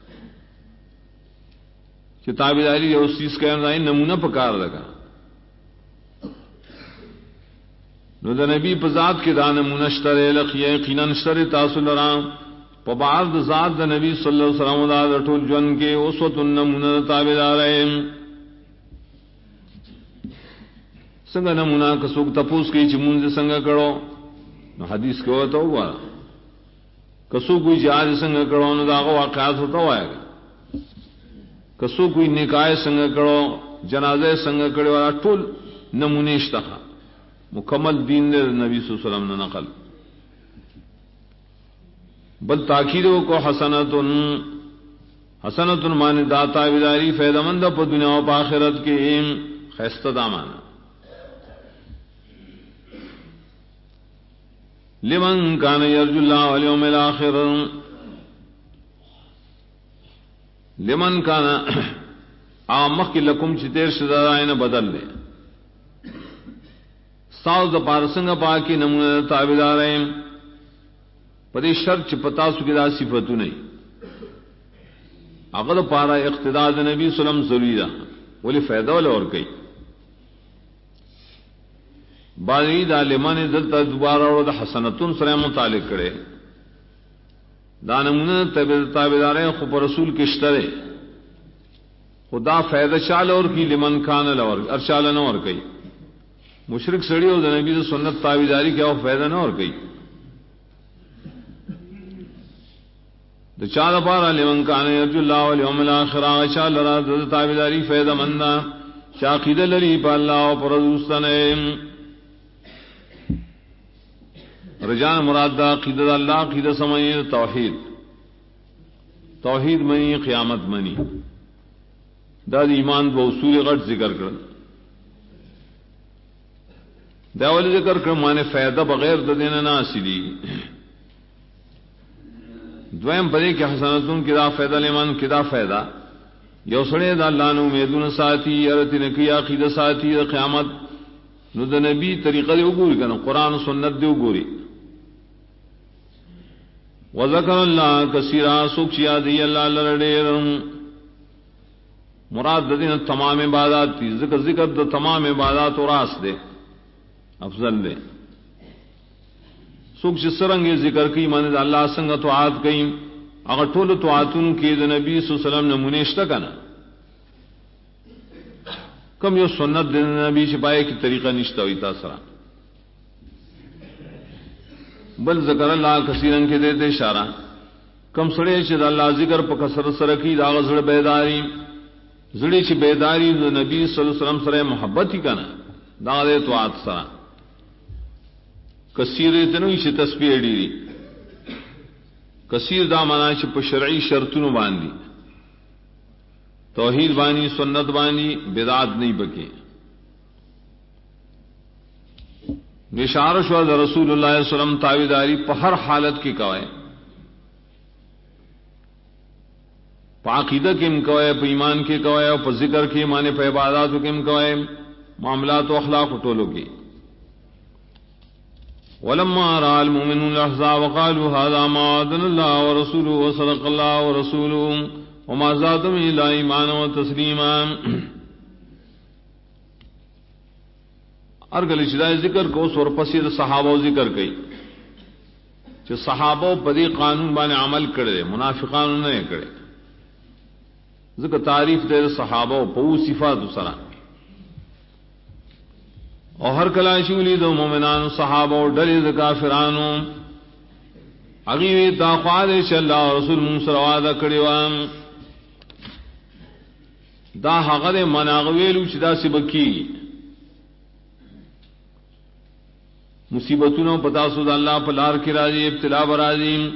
کہ تابداری اس چیز کا نمونہ پکار لگا نو دا نبی پذات کے دا نمونہ شتر لقیہ یقیناً شتر تاصل رام پبعض ذات دا نبی صلی اللہ علیہ وسلم دا رٹول جن کے اس وقت نمونہ دا تابدار ہے. سنگا نمونہ کسوک تپوس کی چی منز سنگا کرو نو حدیث کے ہوتا ہوا کسو کوئی جہاز سنگا کرو نو داغا واقعات ہوتا ہوا ہے کسو کوئی نکاح سنگا کرو جنازہ سنگا کرو والا ٹول نمونیش تخا مکمل دین دے نبی صلی اللہ علیہ وسلم نے نقل بل تاکیدوں کو حسنتن مانے داتا بداری فیدہ مند پا دنیا و پا آخرت کے خیستہ دامانا لمن کان یرجو اللہ والیوم الاخر لمن کان آمخ کی لکم چتیر شدائن بدل دے ساؤز دا پارسنگ پاکی نمونہ تابدار ہیں پدی شرچ پتا سکی دا صفتو نہیں اگر پارا اقتداء دا نبی صلی اللہ علیہ وسلم ضروری دا ولی فیدہ والا اور کئی بازی دا لمن دلتا دوبارہ اور دا حسنتون سرے متعلق کرے دا نمونہ تابدار ہیں خوب رسول کشترے خدا فیدہ شال اور کی لمن کان لور ارشال نہ اور کئی مشرک سڑی اور دا نبی دا سنت تابداری کیا وہ فیدہ نہ اور کئی دا چال پارا لمن کان یرجو اللہ والیوم الاخر آشال را دا تابداری فیدہ مندہ شاقید لری پا اللہ و پر دوستنے رجان مراد دا عقیدت اللہ عقیدت سمجھے توحید منی قیامت منی دا ایمان با اصول غٹ ذکر کر دا والی ذکر کر مانے فائدہ بغیر دا دینا نہ حاصلی دویم پدے کہ حسنتون کدا فائدہ لیمان کدا فائدہ یو سڑے دا اللہ نو میدون ساتی ارتی نکی عقیدت ساتی دا قیامت نو دا نبی طریقہ دے اگوری کنا قرآن و سنت دے اگوری وذکر اللہ کثیرا سوکھ یادی اللہ لڑیر مراد دین تمام عبادات تھی ذکر دا تمام عبادات و راس دے افضل دے سوکھ سرنگ ذکر کی مانے دا اللہ سنگ توعات کئی اگر ٹول توعاتون کی دا نبی صلی اللہ علیہ وسلم نے منیشتہ کنا کم یو سنت دے نبی شپائے کی طریقہ نشتہ ہوئی تاثرہ بل ذکر اللہ کثیرن کے دیتے اشارہ کم سڑے چھ اللہ ذکر پا کسر سرکی دا غزر بیداری زڑی چھ بیداری دا نبی صلی اللہ علیہ وسلم سرے محبت ہی کنا دا دے توعات سرہ کثیر اتنوی چھ تسبیح دیری کثیر دا مانا چھ پا شرعی شرطنو باندی توحید بانی سنت بانی بدعات نہیں بکے نشارش و رسول اللہ صلی اللہ علیہ وسلم تابعداری پا ہر حالت کی کوئے پا عقیدہ کم کوئے پا ایمان کی کوئے پا ذکر کی مانے پا عباداتو کم کوئے معاملات و اخلاق و طولو کی ولما رأى المؤمنون الأحزاب وقالوا هذا ما وعدنا الله ورسوله وصدق الله ورسوله وما زادهم إلا إيمانا وتسليما ارگل اجدائی ذکر کو سور پسید صحابہ ذکر کئی کہ صحابہ پدی قانون بانے عمل کرے منافقان نے کرے ذکر تعریف دے صحابہ پو صفات سرا اور ہر کلاشی ولی دو مومنان صحابہ ڈری کافرانو اگی تا خواله چې الله رسول مون سره وعده کړی و دا هغه مناغویلو چې دا سبکی مصیبتونو پتا سود الله په لار کې راځي ابتلا برازي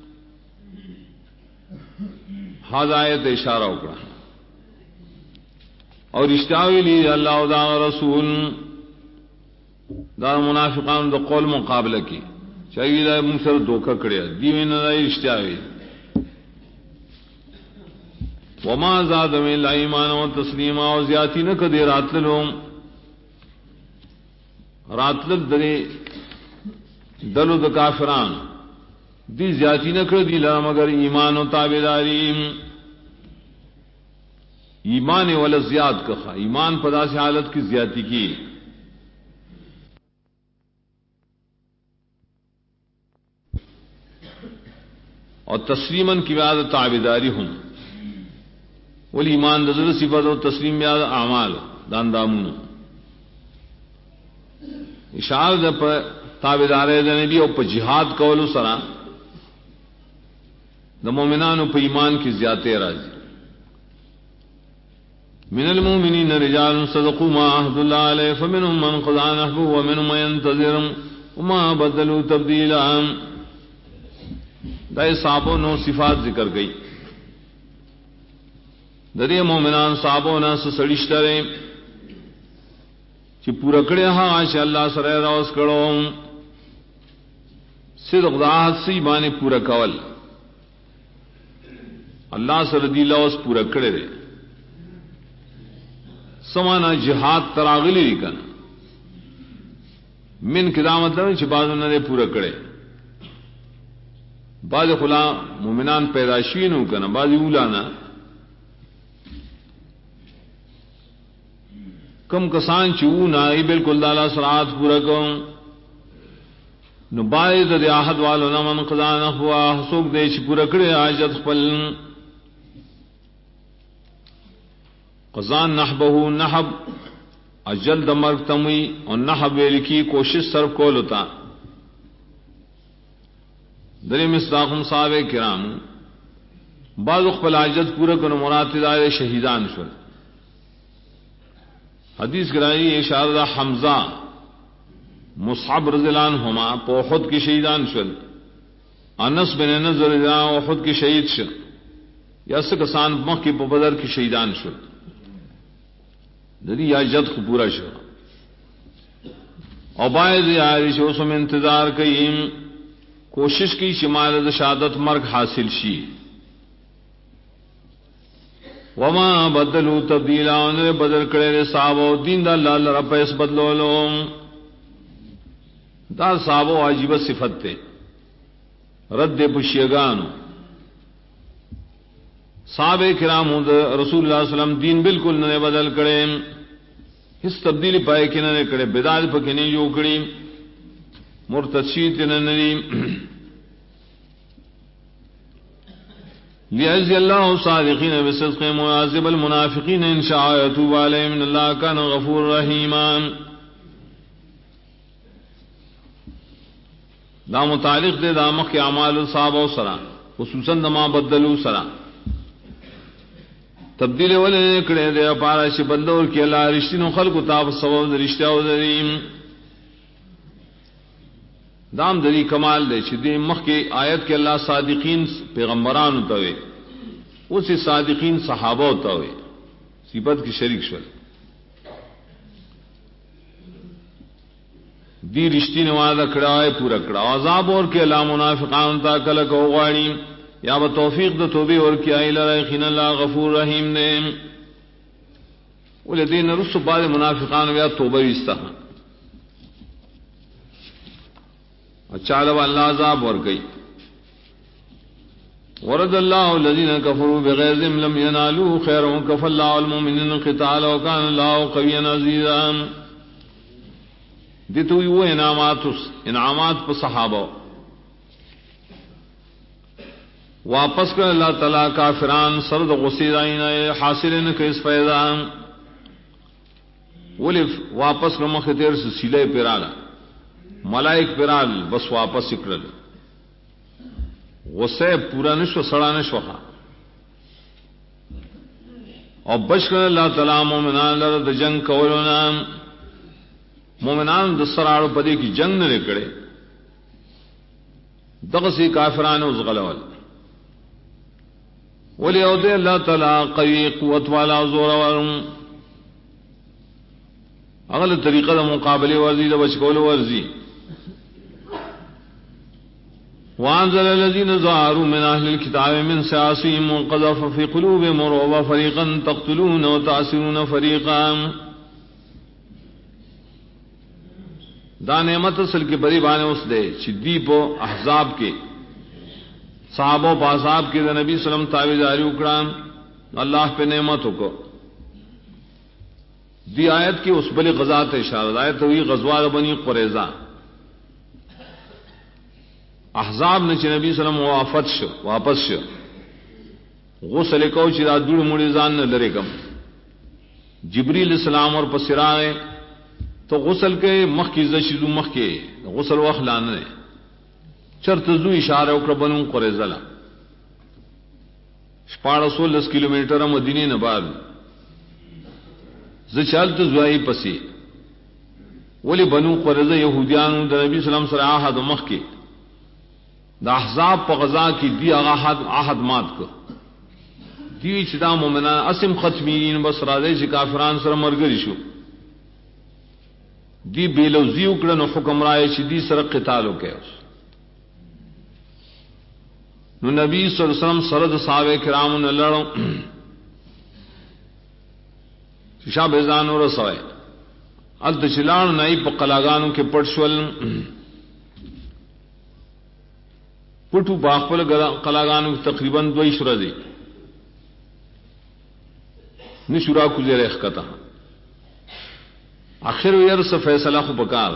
ہدایت اشارہ وکړه اور اشتاوی لی اللہ و دا رسول دا منافقان دا قول مقابلہ کی چاہیے دا منصر دھوکہ کڑیا دیوین دا اشتاوی وما زاد من لا ایمان و تسلیما و زیادتی نہ کدی راتل دری دلو د کافران دی زیادتی نہ کر دی لا مگر ایمان و تابعداری ایمان والا زیاد کہا ایمان پدا سے حالت کی زیادتی کی اور تسلیمن کی بیاد تابعداری ہوں ولی ایمان نظر صفت و تسلیم بیاد اعمال دان دامون اشارت پر تابعدار نبی اور پر جہاد قول سرا دا مومنان پر ایمان کی زیادتی راضی من المؤمنین رجال صدقوا ما عهد الله علیہ فمنهم من قضى نحبه ومنهم من ينتظر وما بدلوا تبدیلا دا صحابوں نے صفات ذکر گئی درے مومنان صحابوں نے سڑشترے کہ پورا کڑے ہاں آج اللہ سرے روز کڑو صدق داہت سی بانے پورا کول اللہ سر دی لوز پورا کڑے رہے سمانا جہاد تراغلی کن من قدامت بعض نے پورا کرے بعض خلا مومنان پیداشین ہو کنا بعض اولانا کم کسان چونا ای بالکل دالا سرات پورا کن نو باید دی آحد والو نمن قضان اخوا سوک دیش پورا کرے آجت خپل قضان نحبہو نحب اجل دمرگ تموی اور نحب ویلکی کوشش صرف کول ہوتا دری مصداقم صحابہ کرام بعض اخبر آجت پورا کن مراد دائر شہیدان شل حدیث کرائی اشارہ حمزہ مصعب رضی اللہ عنہما پو خود کی شہیدان شل انس بن نضر رضی اللہ عنہ خود کی شہید شل یا سکسان مخ کی بدر کی شہیدان شل دری یا جد کو پورا شو اور باعث عارش اس میں انتظار کئیم کوشش کی شمال شہادت مرگ حاصل شی وما بدلو تبدیلا انہیں بدل کرے صحابہ دین دا اللہ رب اس بدلو لو دا صحابہ عجیب صفت تے رد پشیگانو صحابہ کرام رسول اللہ صلی اللہ علیہ وسلم دین بالکل نہ بدل کرے اس تبدیلی پائے کہ نہ کرے بدعت پکے نہیں جو کڑی مرتشید نہ نری لیجزی اللہ صادقین بصدق معاذب المنافقین ان شاء يتوب علیہم ان اللہ کان غفور رحیما دا متعلق دے دامق کے اعمال صحابہ سرا خصوصاً دما بدلو سرا تبدیل والے کڑے دے پارا ش بندور کی اللہ رشتینو خلق تاب سبب رشتہ او دریم دام دری کمال دے چدی مخ کی آیت کے اللہ صادقین پیغمبران ہوتے اسی صادقین صحابہ ہوتا ہوئے صفت کی شریک شول دی رشتی نوازہ کڑا ہے پورا کڑا عذاب اور کے اللہ منافقان تا کلک ہو غاڑی یا با توفیق دا توبی اور کیا الہ خین اللہ غفور رحیم نے ولدین رسو بعد منافقان ویا توبہ استحا اچھا لو اللہ عذاب اور گئی ورد اللہ الذین کفروا بغیظہم لم ینالوا خیرا وکفى اللہ المؤمنین القتال وکان اللہ قویا عزیزا دیتو وہ انعامات پر صحابہ واپس کر اللہ تعالیٰ کافران سرد غصیدائین حاصل ان کے اس فیضا ولف واپس کر مختیر سے سیلے پیرالا ملائک پیرال بس واپس اکرل غصے پورا نشو سڑا نشو خا اور بشکر اللہ تعالی مومنان لرد جنگ کولونا مومنان دسراڑ پدی کی جنگ نہ نکڑے دغسی کافران اس غلول ولی او دے اللہ تعالی قوی قوت والا زور ورم اغل طریقہ دا مقابلے ورزی دا بچکول ورزی وانزل الذين ظاهروا من اهل الكتاب من سياسهم وقذف في قلوبهم الرعب فريقا تقتلون وتأسرون فريقا دا نعمت اصل کے بری بانے اس دے چدی پو احزاب کے صحابہ و احزاب کے دا نبی صلی اللہ علیہ وسلم تابعداری اکرام اللہ پہ نعمت کو دی آیت کی اس بلی غزا تے اشارہ آیت ہوئی غزوہ بنی قریظہ احزاب نے نبی صلی اللہ علیہ وسلم واپس شو غسل کو چرا دوڑ مڑی زان نہ لرے کم جبریل السلام اور پسرائے تو غسل کے مخ کی زشدو مخ کے غسل وخلان نے چرت زو اشارہ اکر بنو قریظہ لا 16 کلومیٹر مدینے نباد زچالت زوائی پسی ولی بنو قریظہ یہودیان دا نبی صلی اللہ علیہ وسلم سر آہد مخ کے دا احزاب پا غزا کی دی آہد مات کو دیوی چدا مومنان اسم ختمین بس رازے چی کافران سر مرگری شو دی بیلوزی اکڑن و حکم رائے چی دی سر قتالو کے نو نبی صلی اللہ علیہ وسلم سرد صحابہ کرامن لڑو شاہ بیزانو رسوائے الت چلان نائی پا قلاغانو کے پڑشول پٹو باخپل قلاغانو تقریباً 2 شرزی نشورا کو زیر اخکتا آخر ویرس فیصلہ خو بکار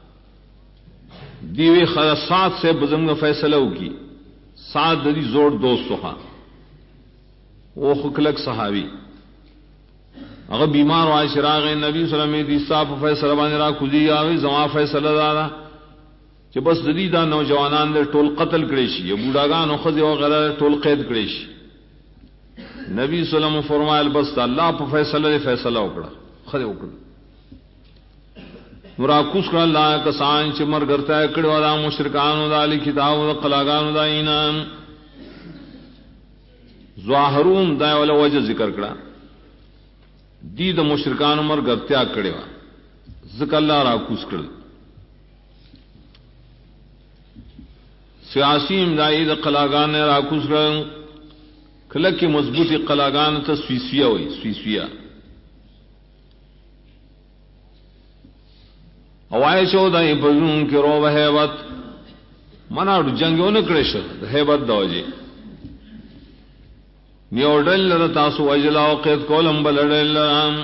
دیوی سات سے بزنگ فیصلہ کی سات دی زور دوست خواہ وہ خکلک صحابی اگر بیمار وائے شراغ نبی صلی اللہ علیہ وسلم دی صاحب فیصلہ بانے را کھوزی آوی زمان فیصلہ دارا کہ بس ددیدہ نوجوانان دے ٹول قتل کریشی یا بوڑاگان و خزی وغیرہ ٹول قید کریشی نبی صلی اللہ علیہ وسلم فرمائے بس اللہ پا فیصلہ اکڑا خدے اکڑا مراکوس کر اللہ کسان چی مر گرتا ہے کڑوا دا مشرکانو دا علی کتابو دا قلاغانو دا اینام ظاہرون دا والا وجہ ذکر کرا دی دا مشرکانو مر گرتا کڑوا ذکر اللہ راکوس کر سیاسی امدائی دا قلاغان راکوس کر کلک کی مضبوطی قلاغان تا سویسویا ہوئی سویسویا اوائے چودہ بزنون کی رو حیبت منا جنگیوں نکڑے شد حیبت دوجی نیو ڈل لرتاسو اجلاو قید کولم بلڈل لرام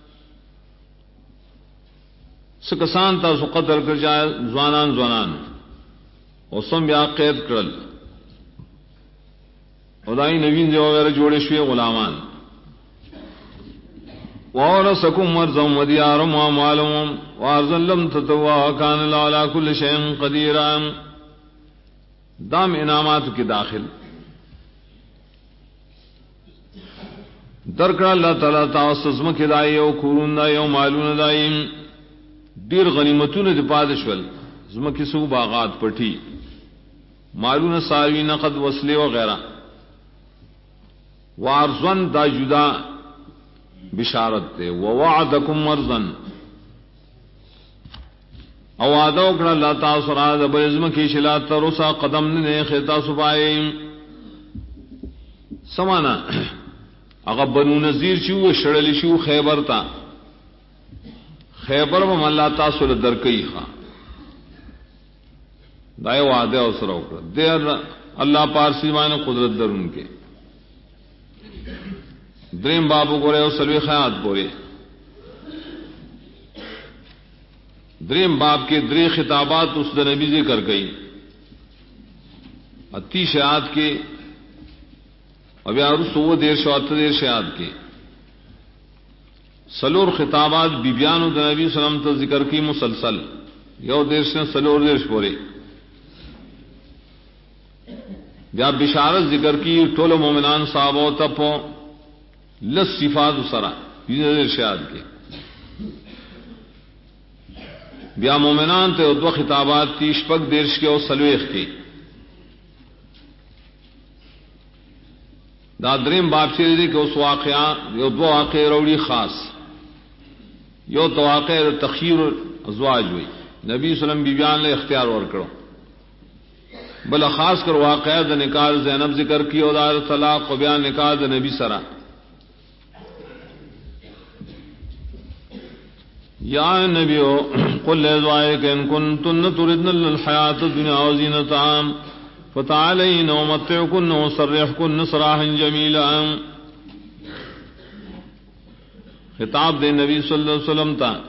سکسان تاسو قتل کر جائے زوانان اور سم بیا قید کرل خدائی نوین جو وغیرہ جوڑے شوئے غلامان وَأَوْرَثَكُمْ وَأَرْضًا وَدِيَارًا وَأَمْوَالًا وَأَرْضًا لَّمْ تَطَوُّوهَا وَكَانَ اللَّهُ عَلَىٰ كُلِّ شَيْءٍ قَدِيرًا دام انعامات کے داخل درکڑا اللہ تعالیٰ تعاصم کے دائی و کورون دائی و مالون دائی دیر غنیمتون دپادشول زمکی سو باغات پٹھی مالون ساوی نقد وصلے وغیرہ وارزن دا جدا بشارت دے ووعدکم مرزن او وعدہ اکڑا اللہ تعالی سراد برزم کی شلا ترسا قدم نے خیتا سبائیم سمانا اگر بنو نذیر شو شڑلی شو خیبر تا خیبر میں اللہ تعالی درکئی خواہ دائے وعدہ اسرا اکڑا دے اللہ پارسی معنی قدرت در ان کے دریم بابو کو رہے ہو سلوی خیات پورے دریم باب کے دری خطابات اس نبی ذکر گئی 30 آیات کے اب یار 100 شیات کے سلور خطابات بیبیان و نبی صلی اللہ علیہ وسلم ذکر کی مسلسل یو دیر سے سلور دیر پورے بیا بشارت ذکر کی ټول مومنان صحابه ته په لس صفات سره دې ارشاد کې بیا مومنان ته دو خطابات تی شپږ دیرش کې او سلويخ کې دا دریم باب چې دې کې اوس واقعا یو دو واقع وروړي خاص یو تواقع تخیر ازواج وي نبی صلی الله علیه وسلم بیان له اختیار ورکړو بل خاص کر واقعہ د نکاح زینب ذکر کی اور دار طلاق و بیان نکاح د نبی سرا یا نبیو قل لازواجک ان کنتن تردن الحیات الدنیا وزینتها فتعالین ومتعکن وسرحکن سراحا جمیلا. خطاب دے نبی صلی اللہ علیہ وسلم تا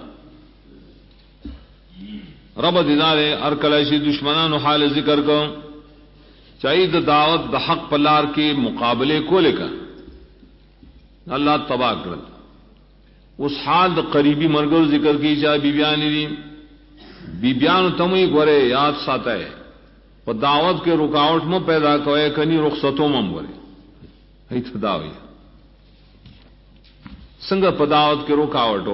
رب دیدارے ارکلشی دشمنان حال ذکر کو چاہیے دعوت د حق پلار کے مقابلے کو لے کر اللہ تباہ کر اس حال د قریبی مرگر ذکر کی چاہے بیبیان تمہیں گورے یاد ساتا ہے اور دعوت کے رکاوٹ میں پیدا کوئے کنی رخصتوں میں گورے دعوی سنگ پداوت کے رکاوٹوں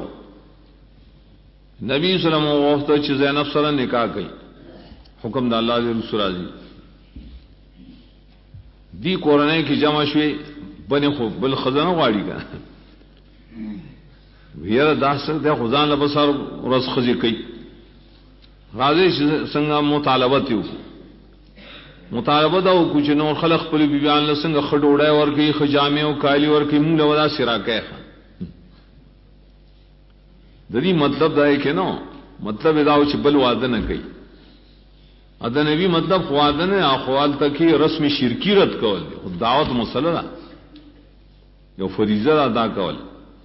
نبی صلی اللہ علیہ وسلم وقت زینب سره نکاح کئی حکم دا اللہ دے رسول راضی دی قرآن کی جمع شوی بنے خوب بل خزانہ غاڑی کا ویر داستر دے خزان لبسار رس خزی کئی راضی سنگا مطالبت یو مطالبت او کچھ نور خلق پلی بیان لسنگا خڈوڑای ورکی خجامے و کالی ورکی مونگ لودا سرا کئی دری مطلب دا ہے کہ نو مطلب ادا چ بل وعدہ نہ کئی ادا نبی مطلب وعدہ نے اقوال تک ہی رسم شرکی رد کول دعوت مسئلہ دا جو فریضہ ادا کول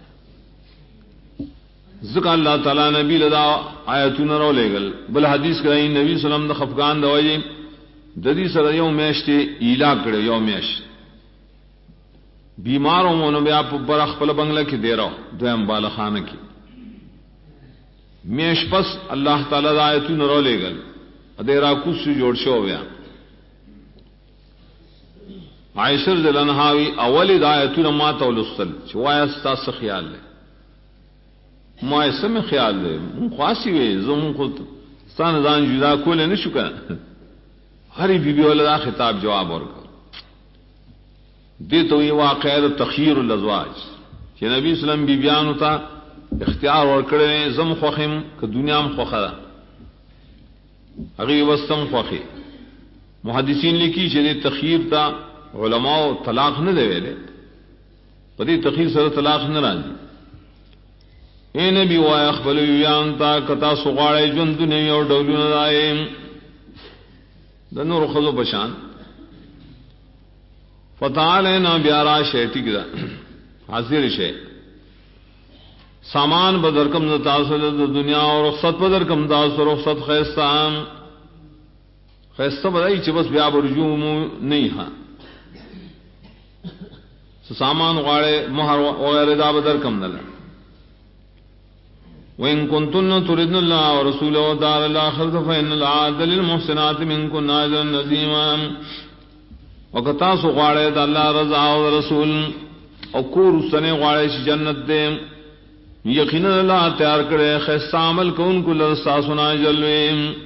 ذکر اللہ تعالی نبی لدا آیتون رو لے گل بل حدیث کرائی نبی صلی اللہ علیہ وسلم دا خفقان دوائی ددی سر یوم میشتے ایلا کڑے یوم میش بیماروں مونو بیا برخ پل بنگلہ کی دے رہو دویم بالا خانہ کی میش پس اللہ تعالی دا آیتون رو لے گل ادیرا کس سے جوڑ شو بیا عائشہ رضی اللہ عنہا اولی دا آیتون ما تولستل چوایا ستا سے خیال لے ما ایسا میں خیال لے من خواسی وے زمون خود ستان دان جدا کولے نشو کنا ہری بی بی والا دا خطاب جواب اور کر دے تو یہ واقعہ تخیر الازواج کہ نبی صلی اللہ علیہ وسلم بی بیان ہوتا اختیار اور کرے زم خوخم کہ دنیا میں خوخا اگی وسطم خوخی محدثین لکھی چلے تخیر تا علماء طلاق نہ دے ویلے پدی تخیر سر طلاق نہ راضی اے نبی و اخبل بیان تا کتا سغاڑے جن دنیا اور ڈولو نہ دائے دنور خذو بشان فتعالینا بیارا شیٹی کدا حاضر شے سامان بدر کم تاثر دنیا اور رخصت بدر کم تاثر رخصت خیستان خیستہ بدائی چبس بیا برجوم نہیں ہاں سامان غاڑے مہر وغیرہ دا بدر کم نلا وَإِن كُنتُنَّ تُرِدْنَ اللَّهَ وَرَسُولَهُ وَالدَّارَ الْآخِرَةَ فَإِنَّ الْعَادَ لِلْمُحْسِنَاتِ مِنكُنَّ أَجْرًا عَظِيمًا وَكَتَاسُ غاڑے دا اللہ رضا و رسول اور کور سنے غاڑے چ جنت دے یقینا اللہ تیار کرے خیستہ عمل کو ان کو لرسا سنا جلوے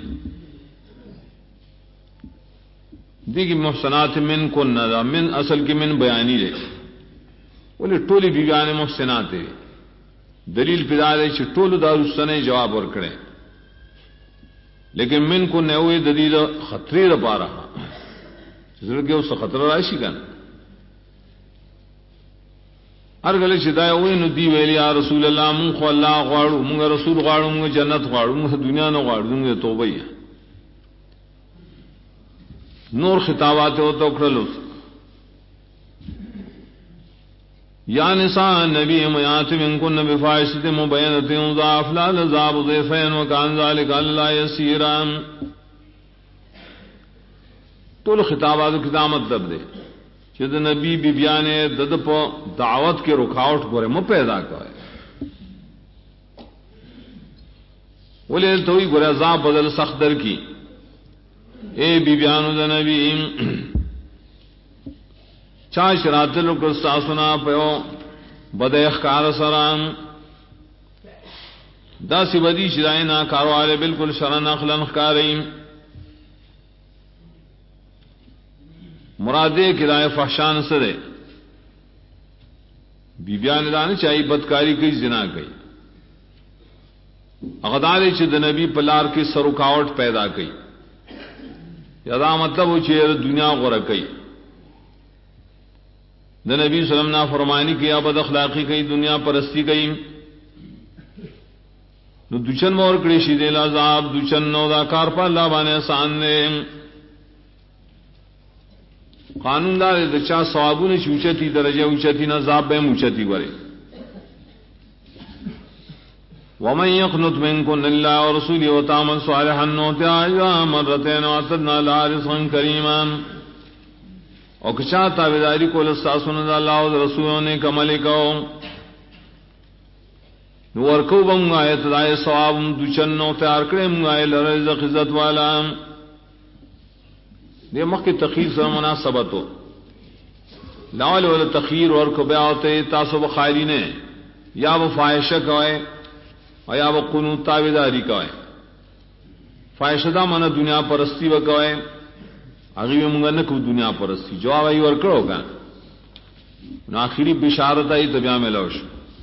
دیکھ محسنات من کو ندا من اصل کی من بیانی لے بولے ٹولی بیان محسنات دلیل پدارے چ ٹول دارستنے جواب اور کرے لیکن من کو نوے دلیل خطرے پا رہا ضرور کہ اس خطرہ راشی کا ہر گلے چدائے ہوئے نو دی ویلی یا رسول اللہ من خو اللہ غواړو من رسول غواړو من جنت غواړو من دنیا نو غواړو من توبہ نور خطابات ہو تو کھلو یا نساء النبی میات منکن بفاحشۃ مبینۃ ضعف لا لذاب ضیفین وکان ذلک اللہ یسیرا تو خطابات کی مطلب دے چد نبی بی بیانے دد پو دعوت کے رکاوٹ گورے م پیدا کرے بولے تو ہی گورے عذاب بدل سخت در کی اے بی بیانو دا نبی چا شراتلو کو ساسنا پیو بدے اخکار سرام دا سی بدی شرائنا کاروالے بالکل شرن اخلن اخکاریم مرادے کرائے فحشان سرے بی بیان دانے چاہی بدکاری کی زنا کی اغدارے چھ نبی پلار کی سرکاوٹ پیدا کی یدا مطلب وہ چیر دنیا غرق کی نبی صلی اللہ علیہ وسلم نے فرمانی کی بد اخلاقی کی دنیا پرستی کی نو دچن مور کڑی شیدے العذاب دچن نو دا کار پا اللہ بانے آسان نے قانون دار دچا ثوابوں نے اونچتی درجہ اونچتی نہ عذاب بے اونچتی ورے ومن يقنط منكن لله ورسوله وتعمل صالحا نؤتها أجرها مرتين وأعتدنا لها رزقا كريما اور کچا تابعداری کو لستاسن اللہ اور رسولوں نے کمل کو نور کو بم آیت دای ثواب دچنو تیار کرے منگائے رزق عزت والا یہ مکھ تخیر سے مناسبت ہو لاول ول تخیر اور کو بیاتے تاسو بخاری نے یا وہ فاحشہ کوئے اور یا وہ قنوت تابعداری کوئے فاحشہ من دنیا پرستی وکوئے اگی منگا نکو دنیا پرستی جواب ای ور کرو گا آخری بشارت آئی تبیا میں لوش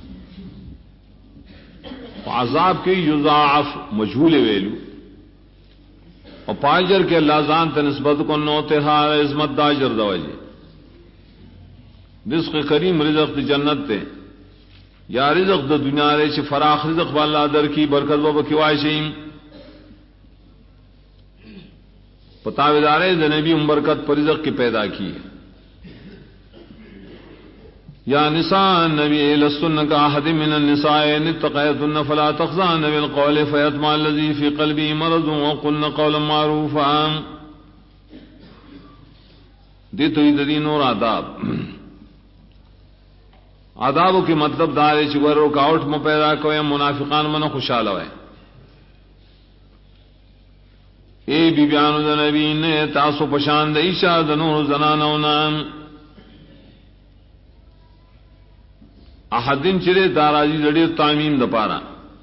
عذاب کی یضاعف مجھول ویلو اور پاجر کے اللہ زان تنسبت کو نوتے ہار عظمت داجر دواجے رزق کریم رزق دی جنت تے یا رزق دا دنیا رے چھ فراخ رزق والا در کی برکت و بکیوائشیم پتاویدارے دا نبی برکت پر رزق کی پیدا کی ہے یا نساء نبی لستن کا احد من النساء ان اتقیتن فلا تخضعن بالقول فیطمع الذی فی قلبی مرض وقلن قولا معروفا دی تو دی نور آداب آدابو کی مطلب دارے چگر رکاوٹ میں پیدا کوئے منافقان من خوشحال ہوئے اے بی بیانو دا نبی نے تاسو پشان دا عیشا دا نور زنانونا احدین چرے داراجی زڑیر تعمیم دا پارا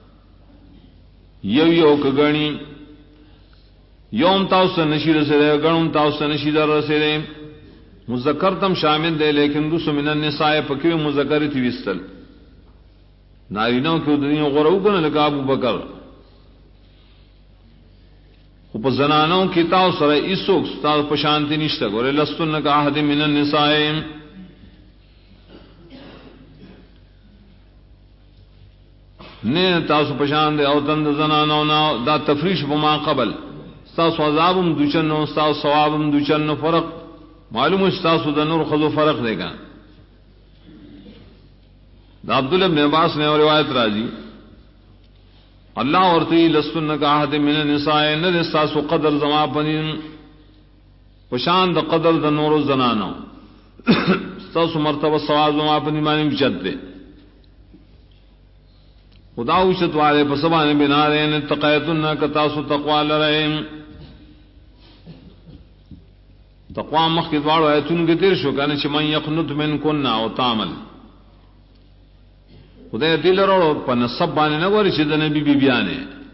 یو کگنی یوم تاوسا نشی رسے گنم تاوسا نشی در رسے مذکر تم شامل دے لیکن دوسو من النساء پکیو مذکر تھی وستل نارینوں کیو دنیا غرو کن لکا ابو بکر خوب زنانوں کی تاو سر اسوک تاو پشانتی نشتا گورے لستن کا احد من النساء نے تاسو پشان دے او تند زنانوں دا تفریش بما قبل تاسو عذابم دوچنو تاسو ثوابم دوچنو فرق معلوم ہے تاسو دا نور خذو فرق دے گا دا عبداللہ بن عباس نے روایت راضی اللہ ورتی لستن کا احد من النساء نہ تاسو قدر زما پنین پشان دا قدر دا نور زنانو تاسو مرتبہ ثواب زما پنین معنی بچت دے خدا وشت والے پسبانے بنا رہے ہیں تقیتن کا تاسو تقوی لرہم تقوی مخکد وارو ایتون کے تیر شو کہنے چھ من یقنط من کننا و تعمل خدا ایتی لرو پا نصب بانے نگوری چھ دنبی بی بیانے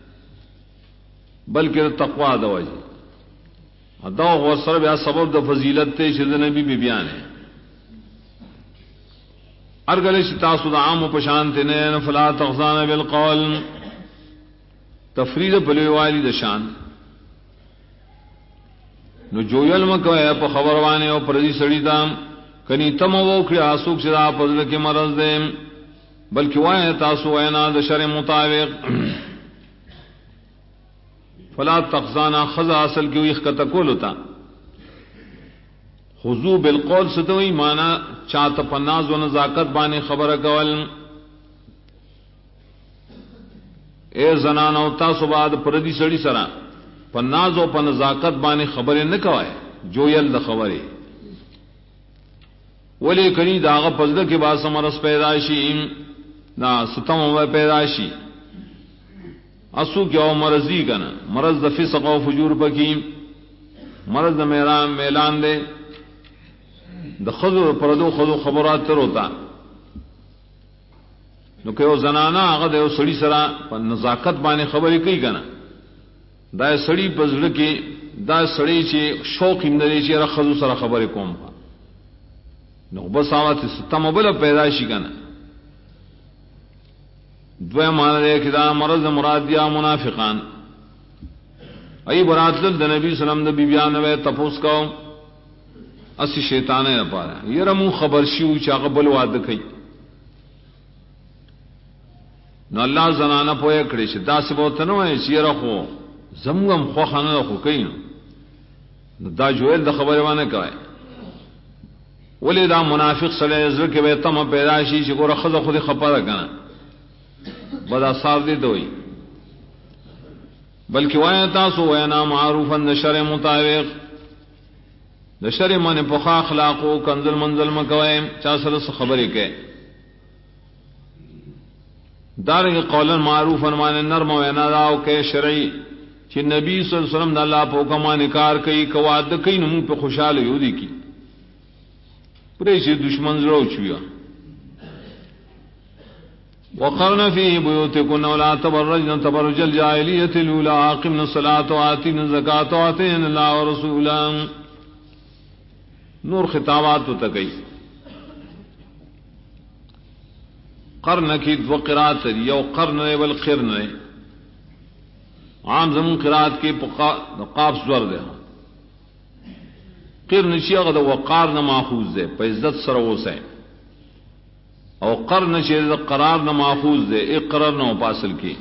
بلکہ تقوی دواجی دو غصر بیا سبب دا فضیلت تے چھ دنبی بی بیانے ارگلے چھ تاسو دا عام و پشانتے نین فلا تغزان بالقول تفرید پلوی والی دا شان نو جویل مکوئے پا خبروانے او پردی سڑی دام کنی تم وہ کڑی آسوک چدا پزل کے مرض دے بلکہ وائے تاسو اینا دا شر مطابق فلا تغزانا خزا اصل کی ویخ کا تکول ہوتا خضو بالقول ستوئی مانا چاہتا پناز و نزاکت بانے خبر کول اے زنانو تاسو بعد پردی سڑی سرا پناز و پنزاکت بانے خبریں نہ کوائے جو یل دا خبریں ولی کنی داغا پزدہ کے بعد سمرس پیداشی نا ستم و پیداشی اسو کیا مرضی کنا مرض دا فسق و فجور پکی مرض دا میلان دے د خذو پردو خذو خبرات تر ہوتا نو کہ او زنانا هغه د یو سړي سره په نزاکت باندې خبرې کوي کنه دا سړي په زړه کې دا سړي چې شوق یې نه لري چې را خذو سره خبرې کوم نو بس آواز ستم بل پیدا شي کنه دوی معنی کې دا مرض مراد یا منافقان ای براتل د نبی سلام د بیبیانو تپوس کو اسی شیطان نه پاره یره مون خبر شیو چې هغه بل واده کوي نو الله زنانه پوهه کړی چې دا څه بوته نه وای چې یره خو زمغم خو خانه خو کوي نو دا جوړ د خبره باندې کوي ولې دا منافق سره زړه کې به تم پیدا شي چې ګوره خزه خو دې خپاره کنه بدا صاحب دې دوی بلکې وای تاسو وینا معروفا د شرع مطابق د شرع باندې په اخلاق او کنزل منزل مکوي چا سره خبرې کوي دارنګ قولا معروفا معنی نرم وینا دا او کې شرعي چې نبی صلی الله علیه وسلم د الله په حکم انکار کوي کواد کوي نو په خوشاله یو دي کی پرې چې دشمن زړه چویا وقرن فی بیوتکن ولا تبرجن تبرج الجاهلیه الاولى اقمنا الصلاة واتینا الزکاة واتینا الله ورسوله نور خطابات تو تکئی قرن کی دو قرات یو قرن والقرن عام زمون قرات کی قاف زور دے قرن چی هغه د وقار نه ماخوذ ده په عزت سره وسه او قرن چې د قرار نه ماخوذ ده اقرار نه پاسل کی